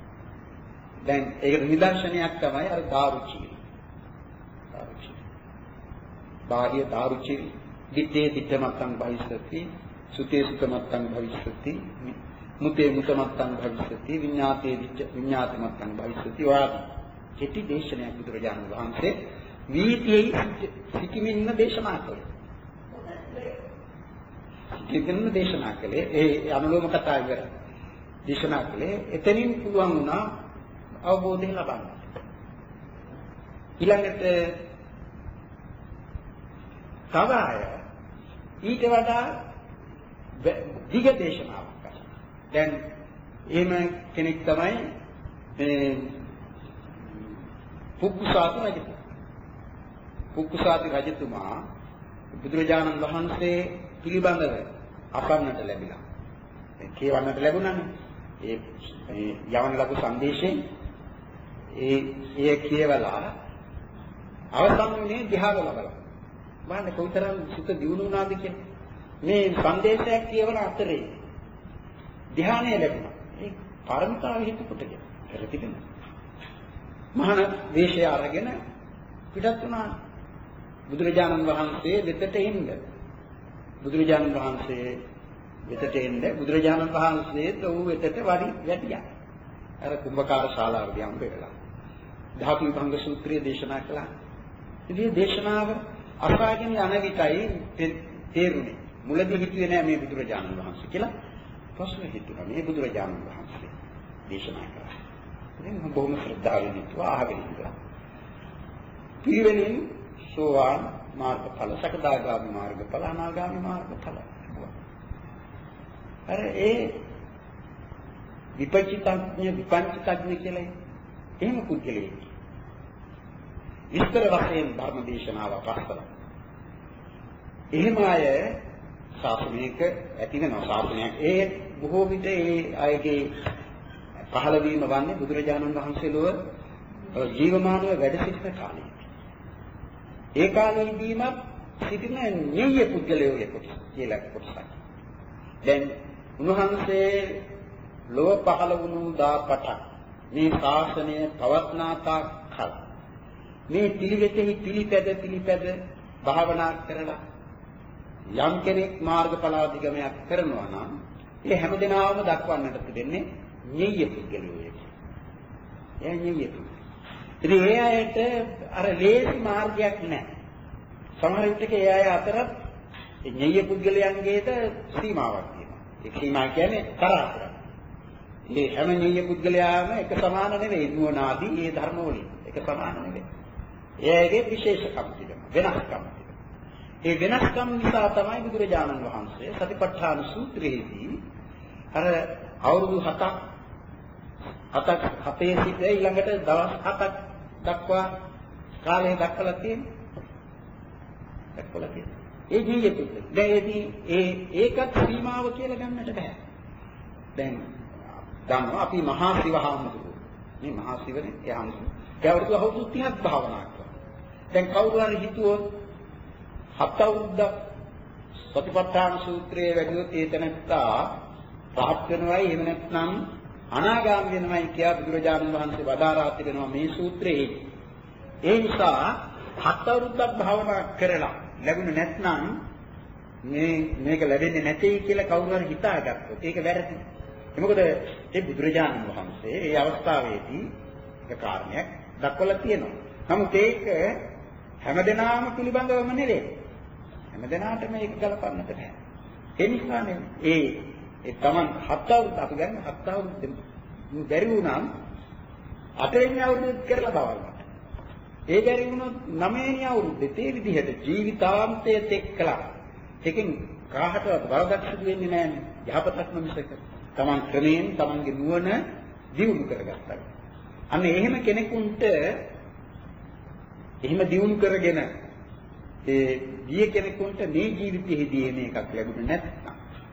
Speaker 1: දැන් ඒකට නිදර්ශනයක් තමයි අර දාරුචිරි. දාරුචිරි. බාහ්‍ය දාරුචිරි. දිත්තේ දිත්තමත්තං භවිස්සති, සුතේ සුතමත්තං භවිස්සති, මුතේ මුතමත්තං භවිස්සති, විඤ්ඤාතේ විඤ්ඤාතමත්තං භවිස්සති. වාදී කෙටි දේශනයක් බුදුරජාණන් වහන්සේ වීතියේ සිටිමින් දේශනා කළේ. සිටිමින් දේශනා කළේ ඒ අනුලෝම කතා ඉවර. දේශනා කළේ එතනින් පුළුවන් වුණා අවබෝධය ලබන්න. ඊළඟට තව අය ඊට වඩා දිග දේශනාවක් කරනවා. දැන් එහෙම කෙනෙක් තමයි මේ පුක්කුසාති රජතුමා. පුක්කුසාති රජතුමා බුදුරජාණන් වහන්සේ පිළිබඳව අසන්නට ලැබිලා. ඒ කියවන්නට ලැබුණානේ. ඒ යවන ලබු සංදේශයෙන් ඒ ඒ කියවලා අවසන් වුණේ ධ්‍යාන ලබලා. බලන්න කොයිතරම් සුත දියුණු වුණාද කියන්නේ. මේ සංදේශයක් කියවන අතරේ ධ්‍යානය ලැබුණා. ඒ පරමතාව හිත කොටගෙන කර තිබෙනවා. මහාන වේශය අරගෙන පිටත් වුණා. බුදුරජාණන් වහන්සේ වෙතට එන්න. බුදුරජාණන් වහන්සේ වෙතට එන්න බුදුරජාණන් වහන්සේත් ඔහු වෙතට වඩි වැටියා. අර කුම්භකාර ශාලාවදී හම්බ වෙලා. ධාතු විභංග සූත්‍රය දේශනා කළා. ඉතින් දේශනාව අසාගෙන යන විටයි තේරුනේ. මුලදී හිතුවේ නෑ මේ බුදුරජාණන් වහන්සේ කියලා. ප්‍රශ්න හිතුණා මේ බුදුරජාණන් වහන්සේ දේශනා කළා. ඉතින් මම බොහොම ශ්‍රද්ධාවෙන් හිතුවා අහගෙන ඉඳලා. පිරිවෙනින් සෝවාන් මාර්ගඵල, සකදාගාමී මාර්ගඵල, අනාගාමී මාර්ගඵල. අර ඒ විපංචිතඥ විපංචිතඥ කියලා එහෙම පුද්ගලයෙක්. විස්තර වශයෙන් ධර්ම දේශනාවක් අහලා. එහෙම අය ශාසනයක ඇති වෙනවා ශාසනයක්. ඒ බොහෝ විට ඒ අයගේ පහළ වීම වන්නේ බුදුරජාණන් වහන්සේ ලොව ජීවමානව වැඩ සිටින කාලේ. ඒ කාලෙදීම සිටින ඤෙය්‍ය පුද්ගලයෝ කොටස කියලා කොටසක්. දැන් උන්වහන්සේ ලොව පහළ වුණු දාපට මේ ශාසනය පවත්නා තාක් කල් මේ පිළිවෙතෙහි පිළිපැද පිළිපැද භාවනා කරලා යම් කෙනෙක් මාර්ගඵලාධිගමයක් කරනවා නම් ඒ හැමදෙනාම දක්වන්නට තිබෙන්නේ ඤෙය්‍ය පුද්ගලයෝ. ඒ ඤෙය්‍ය පුද්ගලයෝ. ඉතින් ඒ අයට අර ලේසි මාර්ගයක් නැහැ. සමහර විටක ඒ අය අතර ඤෙය්‍ය පුද්ගලයන්ගේද සීමාවක් තියෙනවා. ඒ සීමා කියන්නේ තරහ කරන. මේ හැම ඤෙය්‍ය පුද්ගලයාම එක සමාන නෙවෙයි. නුවණ ආදී ඒ ධර්ම වලින් එක සමාන නෙවෙයි. එයාගේ විශේෂකම් තිබෙනවා. වෙනස්කම්. ඒ වෙනස්කම් නිසා තමයි බුදුරජාණන් වහන්සේ සතිපට්ඨාන සූත්‍රයේදී අර අවුරුදු හතක් හතක් හතේ සිට ඊළඟට දවස් හතක් දක්වා කාලය දක්වලා තියෙනවා. දක්වලා තියෙනවා. ඒ ජීවිතේ දැන් ඒ ඒකත් සීමාව කියලා ගන්නට බෑ. දැන් දන්නවා අපි මහා ශිව හාමුදුරුවෝ. මේ මහා ශිවනේ ඒ හාමුදුරුවෝ. ඒ අවුරුදු අවුරුදු තිහක් භාවනා කරා. දැන් කවුරු හරි හිතුවොත් හත් අවුරුද්දක් සතිපට්ඨාන සූත්‍රයේ වැඩිවොත් ඒ තැනත්තා රහත් වෙනවයි එහෙම නැත්නම් අනාගාමී වෙනවයි කියලා බුදුරජාණන් වහන්සේ වදාරා තිබෙනවා මේ සූත්‍රයේ. ඒ නිසා හත් අවුරුද්දක් භාවනා කරලා ලැබුණ නැත්නම් මේ මේක ලැබෙන්නේ නැtei කියලා කවුරු හරි හිතාගත්තොත් ඒක වැරදි. මොකද ඒ බුදුරජාණන් වහන්සේ ඒ අවස්ථාවේදී එක කාරණයක් දක්වලා තියෙනවා. නමුත් ඒක හැමදෙනාම පිළිබඳවම නෙවෙයි. හැමදෙනාටම මේක ගලපන්නට බෑ. ඒ නිසානේ ඒ ඒ Taman හත් අවුරුදු අපි ගන්න හත් අවුරුදු බැරි වුණා අටවෙනි අවුරුද්ද කරලා බලන්න. ඒ බැරි වුණොත් නවවෙනි අවුරුද්දේ ඒ විදිහට ජීවිතාන්තයේ තෙක් කළා. ඒකෙන් කාහටවත් වරදක් සිදු වෙන්නේ නැහැ. යහපතක්ම මිසක Taman ක්‍රමයෙන් Tamanගේ නුවණ දියුණු කරගත්තා. අන්න එහෙම කෙනෙකුට එහෙම දියුණු කරගෙන ඒ ගිය කෙනෙකුට මේ ජීවිතයේදී මේකක් ලැබුණේ නැත්නම්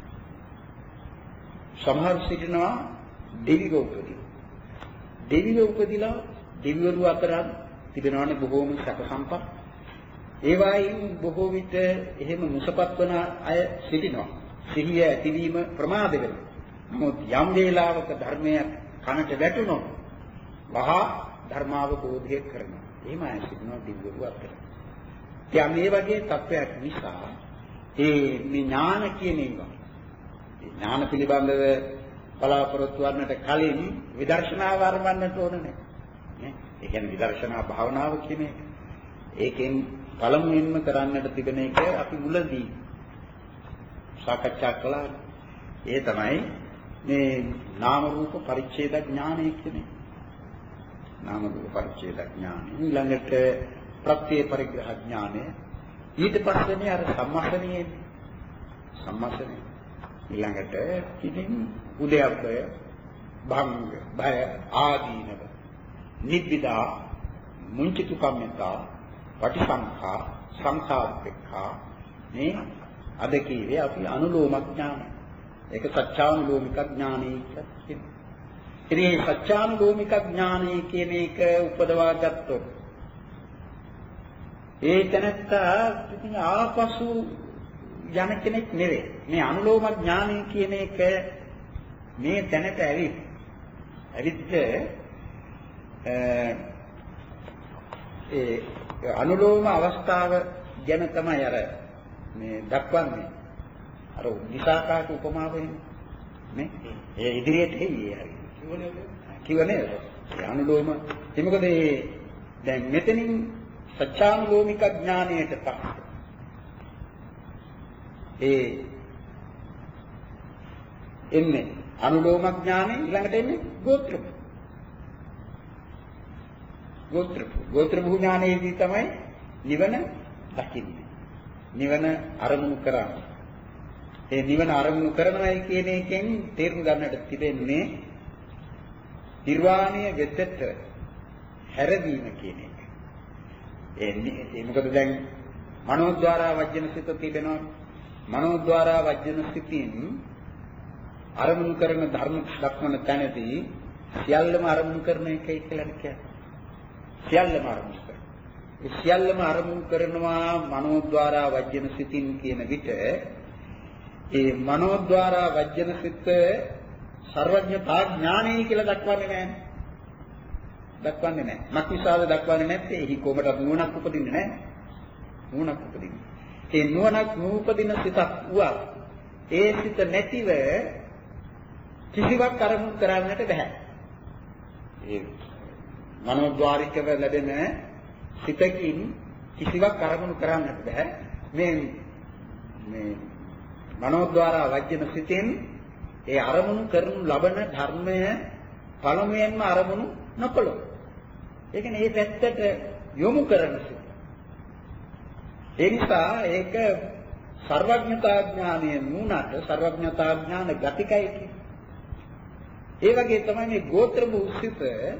Speaker 1: සමහර සිටිනවා දෙවියෝ උපදී. දෙවියෝ උපදීලා දෙවිවරු අතර තිබෙනවානේ බොහෝම සැප සම්පත්. ඒ වයින් බොහෝ විට එහෙම මුසපත් වන අය සිටිනවා. සිහිය ඇතිවීම ප්‍රමාද වෙනවා. නමුත් යම් වේලාවක ධර්මයක් කනට වැටුණොත් වහා ධර්මාවබෝධය කරනවා. එහෙම අය සිටිනවා දෙවිවරු අතර. දැන් මේ වගේ තත්ත්වයක් නිසා ඒ මේ ඥාන කියන ඒවා ඥාන පිළිබඳව බලාපොරොත්තු වන්නට කලින් විදර්ශනාව ආරම්භන්නට ඕනේ නේ. ඒ කියන්නේ විදර්ශනා භාවනාව කියන එක. ඒකෙන් පළමුවෙන්ම කරන්නට තිබෙන එක අපි මුලදී සාකච්ඡා කළා. ඒ තමයි මේ නාම රූප පරිච්ඡේද ඥානය කියන්නේ. නාම රූප පරිච්ඡේද ඥානය. ඊළඟට ප්‍රත්‍ය පරිග්‍රහ ඥානය. ඊට පස්සේ අර සම්මස්තනියේ සම්මස්තනිය. ඊළඟට ඉතින් උද්‍යප්පය භංග භය ආදීනව නිබ්බිදා මුංචිතු කම්මිතා පටිසංඛා සංඛාපේක්ඛා මේ අද කීවේ අපි අනුලෝම ඥානය. ඒක සත්‍යානුලෝමික ඥානය කියන්නේ. ඉතින් සත්‍යානුලෝමික ඥානය කියන එක උපදවා ගත්තොත් ඒ තැනත්තා ඉතින් ආපසු යන කෙනෙක් නෙවෙයි. මේ අනුලෝම ඥානය කියන එක මේ තැනට ඇවිත් ඇවිත් ඒ අනුලෝම අවස්ථාව ගැන තමයි අර මේ දක්වන්නේ. අර විසාකාට උපමාවෙන් නේ. ඒ ඉදිරියට එන්නේ හරි. කිව්වනේ. ඒ අනුලෝම ඒ මොකද මේ දැන් මෙතනින් සත්‍යානුලෝමික ඥානයට පස්සේ ඒ එන්නේ අනුලෝම ඥානෙ ඊළඟට එන්නේ ගෝත්‍ර ගෝත්‍ර ගෝත්‍ර භූ ඥානයේදී තමයි නිවන දකින්නේ. නිවන අරමුණු කරන්නේ. ඒ නිවන අරමුණු කරනවායි කියන එකෙන් තේරුම් ගන්නට තිබෙන්නේ නිර්වාණය වෙතට හැරවීම කියන එක. ඒ මොකද දැන් මනෝද්වාරා වජ්ජන සිත තිබෙනවා. මනෝද්වාරා වජ්ජන සිතින් අරමුණු කරන ධර්ම දක්වන තැනදී සියල්ලම අරමුණු කරන එකයි කියලා කියන්නේ. සියල්ලම අරමුණු කරනවා. ඒ සියල්ලම අරමුණු කරනවා මනෝද්වාරා වජ්ජන සිතින් කියන විට ඒ මනෝද්වාරා වජ්ජන සිත සර්වඥතා ඥානයි කියලා දක්වන්නේ නැහැ. දක්වන්නේ නැහැ. මක්නිසාද දක්වන්නේ නැත්තේ? එහි කොහොමද නුවණක් උපදින්නේ නැහැ. නුවණක් උපදින්නේ. ඒ නුවණක් නූපදින සිතක් වුණා. ඒ සිත නැතිව කිසිවක් අරමුණු කරන්නට බෑ. ඒ මනෝද්වාරිකව ලැබෙන සිතකින් කිසිවක් අරමුණු කරන්නට බෑ. මේ මේ මනෝද්වාරා වජ්ජන සිතෙන් ඒ අරමුණු කරනු ලබන ධර්මය පළමුවෙන්ම අරමුණු නොකළොත්. ඒ කියන්නේ මේ පැත්තට යොමු කරන සිත. ඒ නිසා ඒක සර්වඥතා ඥානයේ නුනට සර්වඥතා ඥාන ගතිකයි කියන්නේ. ඒ වගේ තමයි මේ ගෝත්‍ර භූසිත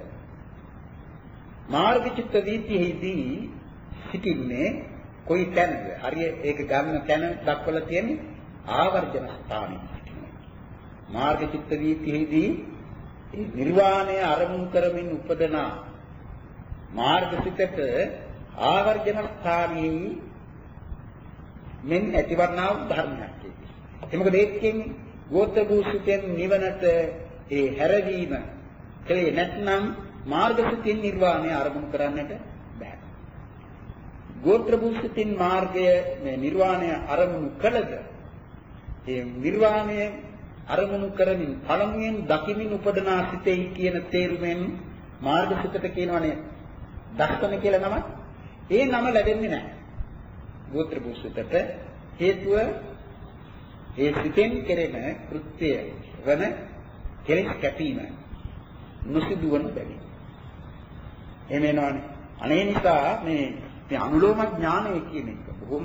Speaker 1: මාර්ග චිත්ත වීතිෙහිදී සිටින්නේ කොයි තැනද? හරිය ඒක ගන්න තැන දක්වලා තියෙන්නේ ආවර්ජන ස්ථානයේ සිටිනවා. මාර්ග චිත්ත වීතිෙහිදී ඒ නිර්වාණය අරමුණු කරමින් උපදන මාර්ග සිතට ආවර්ජන ස්ථානයේ මෙන් ඇතිවන්නා වූ ධර්මයක් ඒක. ඒ මොකද ඒකෙන් ගෝත්‍ර භූසිතෙන් නිවනට ඒ හැරවීම කලේ නැත්නම් මාර්ගසිතින් නිර්වාණය ආරම්භ කරන්නට බෑ. ගෝත්‍ර භූසිතින් මාර්ගය මේ නිර්වාණය ආරම්භ කළද ඒ නිර්වාණය ආරම්භ කරමින් පළමුවෙන් දකිමින් උපදනා සිතේ කියන තේරුමෙන් මාර්ගසිතට කියනවනේ දස්සන කියලා නම. ඒ නම ලැබෙන්නේ නැහැ. ගෝත්‍ර භූසිතට හේතුව ඒ සිතෙන් කෙරෙන කෘත්‍ය වන කෙලෙස් කැපීම නොසිදුවන බැරි. එහෙම වෙනවනේ. අනේ නිසා මේ මේ අනුලෝම ඥානය කියන එක බොහොම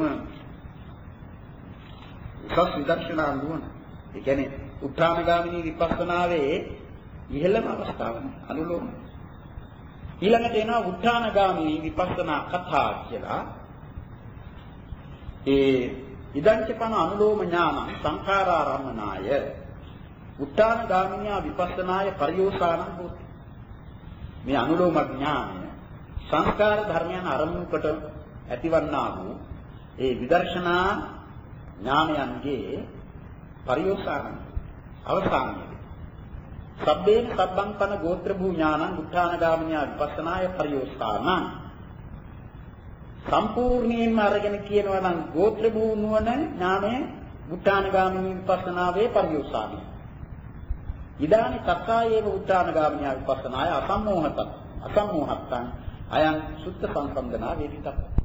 Speaker 1: උසස් විදර්ශනා නුවණ. ඒ කියන්නේ උත්‍රාණගාමිනී විපස්සනාවේ ඉහළම අවස්ථාව අනුලෝම. ඊළඟට එනවා උත්‍රාණගාමිනී විපස්සනා කතා කියලා. ඒ ඉදංචපන අනුලෝම ඥාන සංඛාරාරම්මනාය උත්තාන ගාමිනියා විපස්සනාය පරියෝසානං හොති. මේ අනුලෝම ඥානය සංස්කාර ධර්මයන් අරමුණු කොට ඇතිවන්නා වූ ඒ විදර්ශනා ඥානයන්ගේ පරියෝසානං අවසානයේදී සබ්බේන සබ්බං පන ගෝත්‍ර භූ ඥානං උත්තාන ගාමිනියා විපස්සනාය පරියෝසානං සම්පූර්ණයෙන්ම අරගෙන කියනවා නම් ගෝත්‍ර භූ නුවණ ඥානය උත්තාන ගාමිනී විපස්සනාවේ පරියෝසානය. ඉදානි තත්තායේව උත්තානගාමිනියා විපස්සනාය අසම්මෝහත අසම්මෝහත්තං අයං සුත්ත සංසන්දනා වේදිතක්.